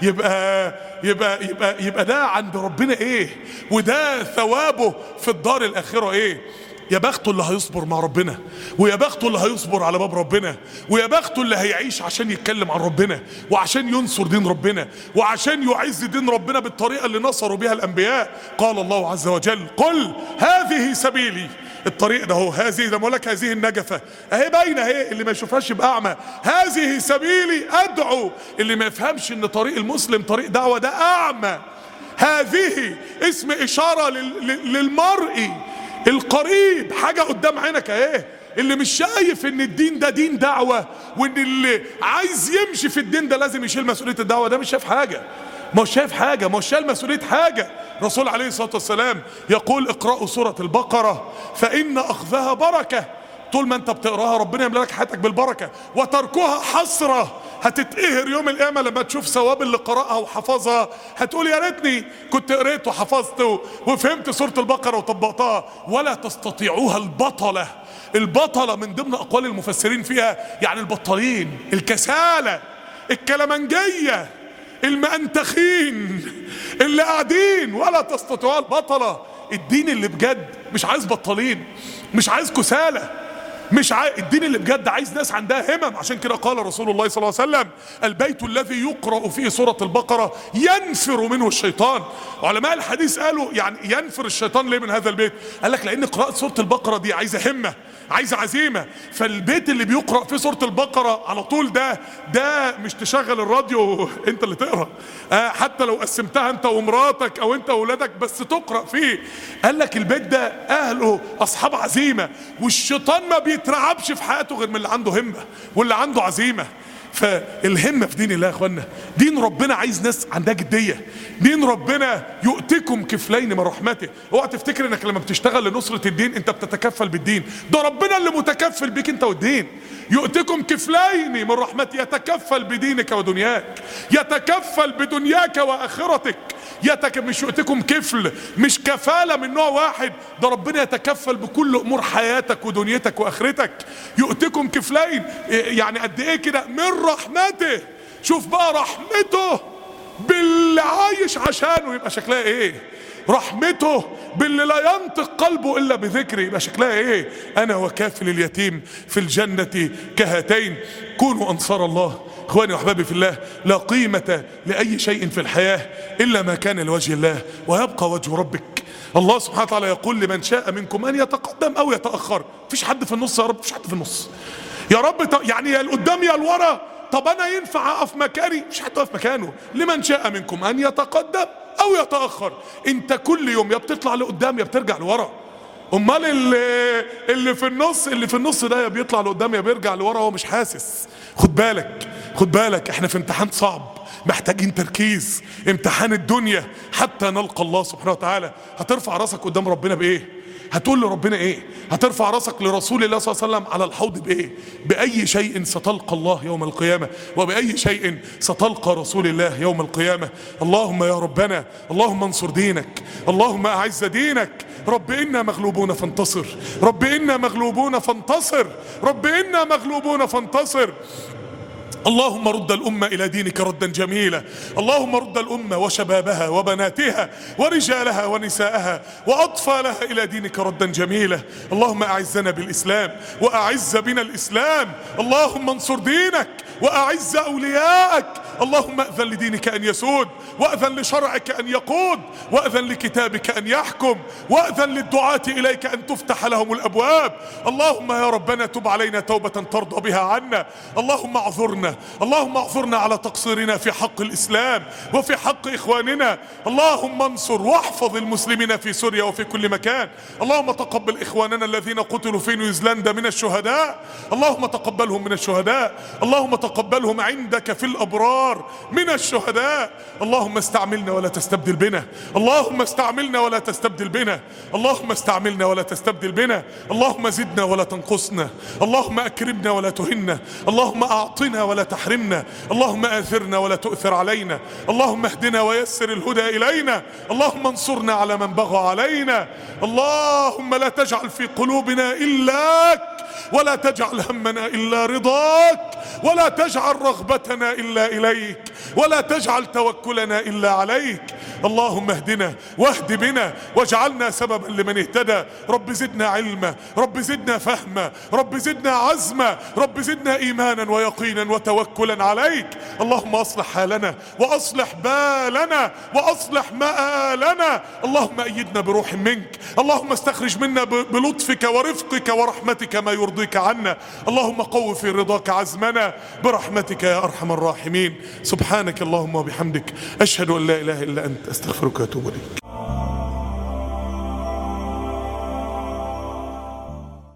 يبقى ده عند ربنا ايه، وده ثوابه في الدار الاخره ايه. يا بخته اللي هيصبر مع ربنا، ويا بخته اللي هيصبر على باب ربنا، ويا بخته اللي هيعيش عشان يتكلم عن ربنا وعشان ينصر دين ربنا وعشان يعز دين ربنا بالطريقة اللي نصروا بها الأنبياء. قال الله عز وجل: قل هذه سبيلي. الطريق ده هو هذه، ده بقول لك هذه النجفة اهي باينة اهي، اللي ما يشوفهاش يبقى اعمى. هذه سبيلي ادعو، اللي ما يفهمش ان طريق المسلم طريق دعوة ده اعمى. هذه اسم اشارة للمرء القريب، حاجة قدام عينك اهي. اللي مش شايف ان الدين ده دين دعوة، وان اللي عايز يمشي في الدين ده لازم يشيل مسؤولية الدعوة، ده مش شايف حاجة، مش شايف حاجة، مش شايل مسؤولية حاجة. رسول عليه الصلاة والسلام يقول: اقرأوا سورة البقرة فإن أخذها بركة. طول ما انت بتقراها ربنا يملى لك حياتك بالبركة، وتركها حسرة. هتتقهر يوم القيامة لما تشوف ثواب اللي قرأها وحفظها، هتقول يا ريتني كنت قريت وحفظت وفهمت سورة البقرة وطبقتها. ولا تستطيعوها البطلة. البطلة من ضمن أقوال المفسرين فيها يعني البطالين، الكسالى، الكلمنجية، المأنتخين اللي قاعدين. ولا تستطيعوها البطلة. الدين اللي بجد مش عايز بطالين، مش عايز كسالى، الدين اللي بجد عايز ناس عندها همم. عشان كده قال رسول الله صلى الله عليه وسلم: البيت الذي يقرأ فيه سورة البقرة ينفر منه الشيطان. علماء الحديث قالوا يعني ينفر الشيطان ليه من هذا البيت؟ قال لك لأن قراءة سورة البقرة دي عايزة همة، عايزة عزيمة. فالبيت اللي بيقرأ فيه سورة البقرة على طول ده مش تشغل الراديو انت اللي تقرأ، حتى لو قسمتها انت ومراتك او انت وولادك بس تقرأ فيه. قال لك البيت ده اهله اصحاب عزيمة، والشيطان ما بيترعبش في حياته غير من اللي عنده همة واللي عنده عزيمة. فالهمة في دين الله يا اخوانا، دين ربنا عايز ناس عندها جدية. دين ربنا يؤتكم كفلين من رحمته. اوعى تفتكر انك لما بتشتغل لنصرة الدين انت بتتكفل بالدين، ده ربنا اللي متكفل بيك انت والدين. يؤتكم كفلين من رحمته، يتكفل بدينك ودنياك، يتكفل بدنياك واخرتك. مش يؤتكم كفل، مش كفالة من نوع واحد، ده ربنا يتكفل بكل امور حياتك ودنيتك واخرتك. يؤتكم كفلين يعني قد ايه كده؟ من رحمته. شوف بقى رحمته باللي عايش عشانه يبقى شكلها ايه، رحمته باللي لا ينطق قلبه الا بذكره يبقى شكلها ايه. انا وكافل اليتيم في الجنة كهاتين. كونوا انصار الله. اخواني واحبابي في الله، لا قيمة لاي شيء في الحياة الا ما كان لوجه الله، ويبقى وجه ربك. الله سبحانه وتعالى يقول: لمن شاء منكم ان يتقدم او يتأخر. مفيش حد في النص يا رب، مفيش حد في النص يا رب. يعني يا القدام يا الورا. طب انا ينفع اقف مكاني؟ مش حد واقف مكانه. لمن شاء منكم ان يتقدم او يتأخر. انت كل يوم يا بتطلع لقدام يا بترجع لورا. امال اللي في النص ده يا بيطلع لقدام يا بيرجع لورا، هو مش حاسس. خد بالك احنا في امتحان صعب، محتاجين تركيز. امتحان الدنيا حتى نلقى الله سبحانه وتعالى. هترفع راسك قدام ربنا بايه؟ هتقول لربنا ايه؟ هترفع راسك لرسول الله صلى الله عليه وسلم على الحوض بايه؟ بأي شيء ستلقى الله يوم القيامة، وبأي شيء ستلقى رسول الله يوم القيامة. اللهم يا ربنا، اللهم انصر دينك، اللهم اعز دينك. رب إنا مغلوبون فانتصر، رب إنا مغلوبون فانتصر، رب إنا مغلوبون فانتصر. اللهم رد الأمة إلى دينك ردا جميلا. اللهم رد الأمة وشبابها وبناتها ورجالها ونساءها وأطفالها إلى دينك ردا جميلا. اللهم أعزنا بالإسلام وأعز بنا الإسلام. اللهم انصر دينك وأعز أولياءك. اللهم أذن لدينك أن يسود، وأذن لشرعك أن يقود، وأذن لكتابك أن يحكم، وأذن للدعاة إليك أن تفتح لهم الأبواب. اللهم يا ربنا تب علينا توبة ترضى بها عنا. اللهم اعذرنا يعذرنا. اللهم اعذرنا على تقصيرنا في حق الإسلام وفي حق إخواننا. اللهم انصر واحفظ المسلمين في سوريا وفي كل مكان. اللهم تقبل إخواننا الذين قتلوا في نيوزيلندا من الشهداء، اللهم تقبلهم من الشهداء، اللهم تقبلهم عندك في الأبرار من الشهداء. اللهم استعملنا ولا تستبدل بنا، اللهم استعملنا ولا تستبدل بنا، اللهم استعملنا ولا تستبدل بنا. اللهم زدنا ولا تنقصنا، اللهم أكرمنا ولا تهنا، اللهم أعطنا ولا تحرمنا، اللهم آثرنا ولا تؤثر علينا، اللهم اهدنا ويسر الهدى إلينا، اللهم انصرنا على من بغى علينا. اللهم لا تجعل في قلوبنا إلاك، ولا تجعل همنا إلا رضاك، ولا تجعل رغبتنا إلا إليك، ولا تجعل توكلنا إلا عليك. اللهم اهدنا واهد بنا واجعلنا سببا لمن اهتدى. رب زدنا علما، رب زدنا فهما، رب زدنا عزما، رب زدنا إيمانا ويقينا وتوكلا عليك. اللهم أصلح حالنا وأصلح بالنا وأصلح مآلنا. اللهم أيدنا بروح منك، اللهم استخرج منا بلطفك ورفقك ورحمتك ما يرضيك عنا. اللهم قو في رضاك عزمنا برحمتك يا أرحم الراحمين. سبحانك اللهم وبحمدك، أشهد أن لا إله إلا أنت، أستغفرك وأتوب إليك.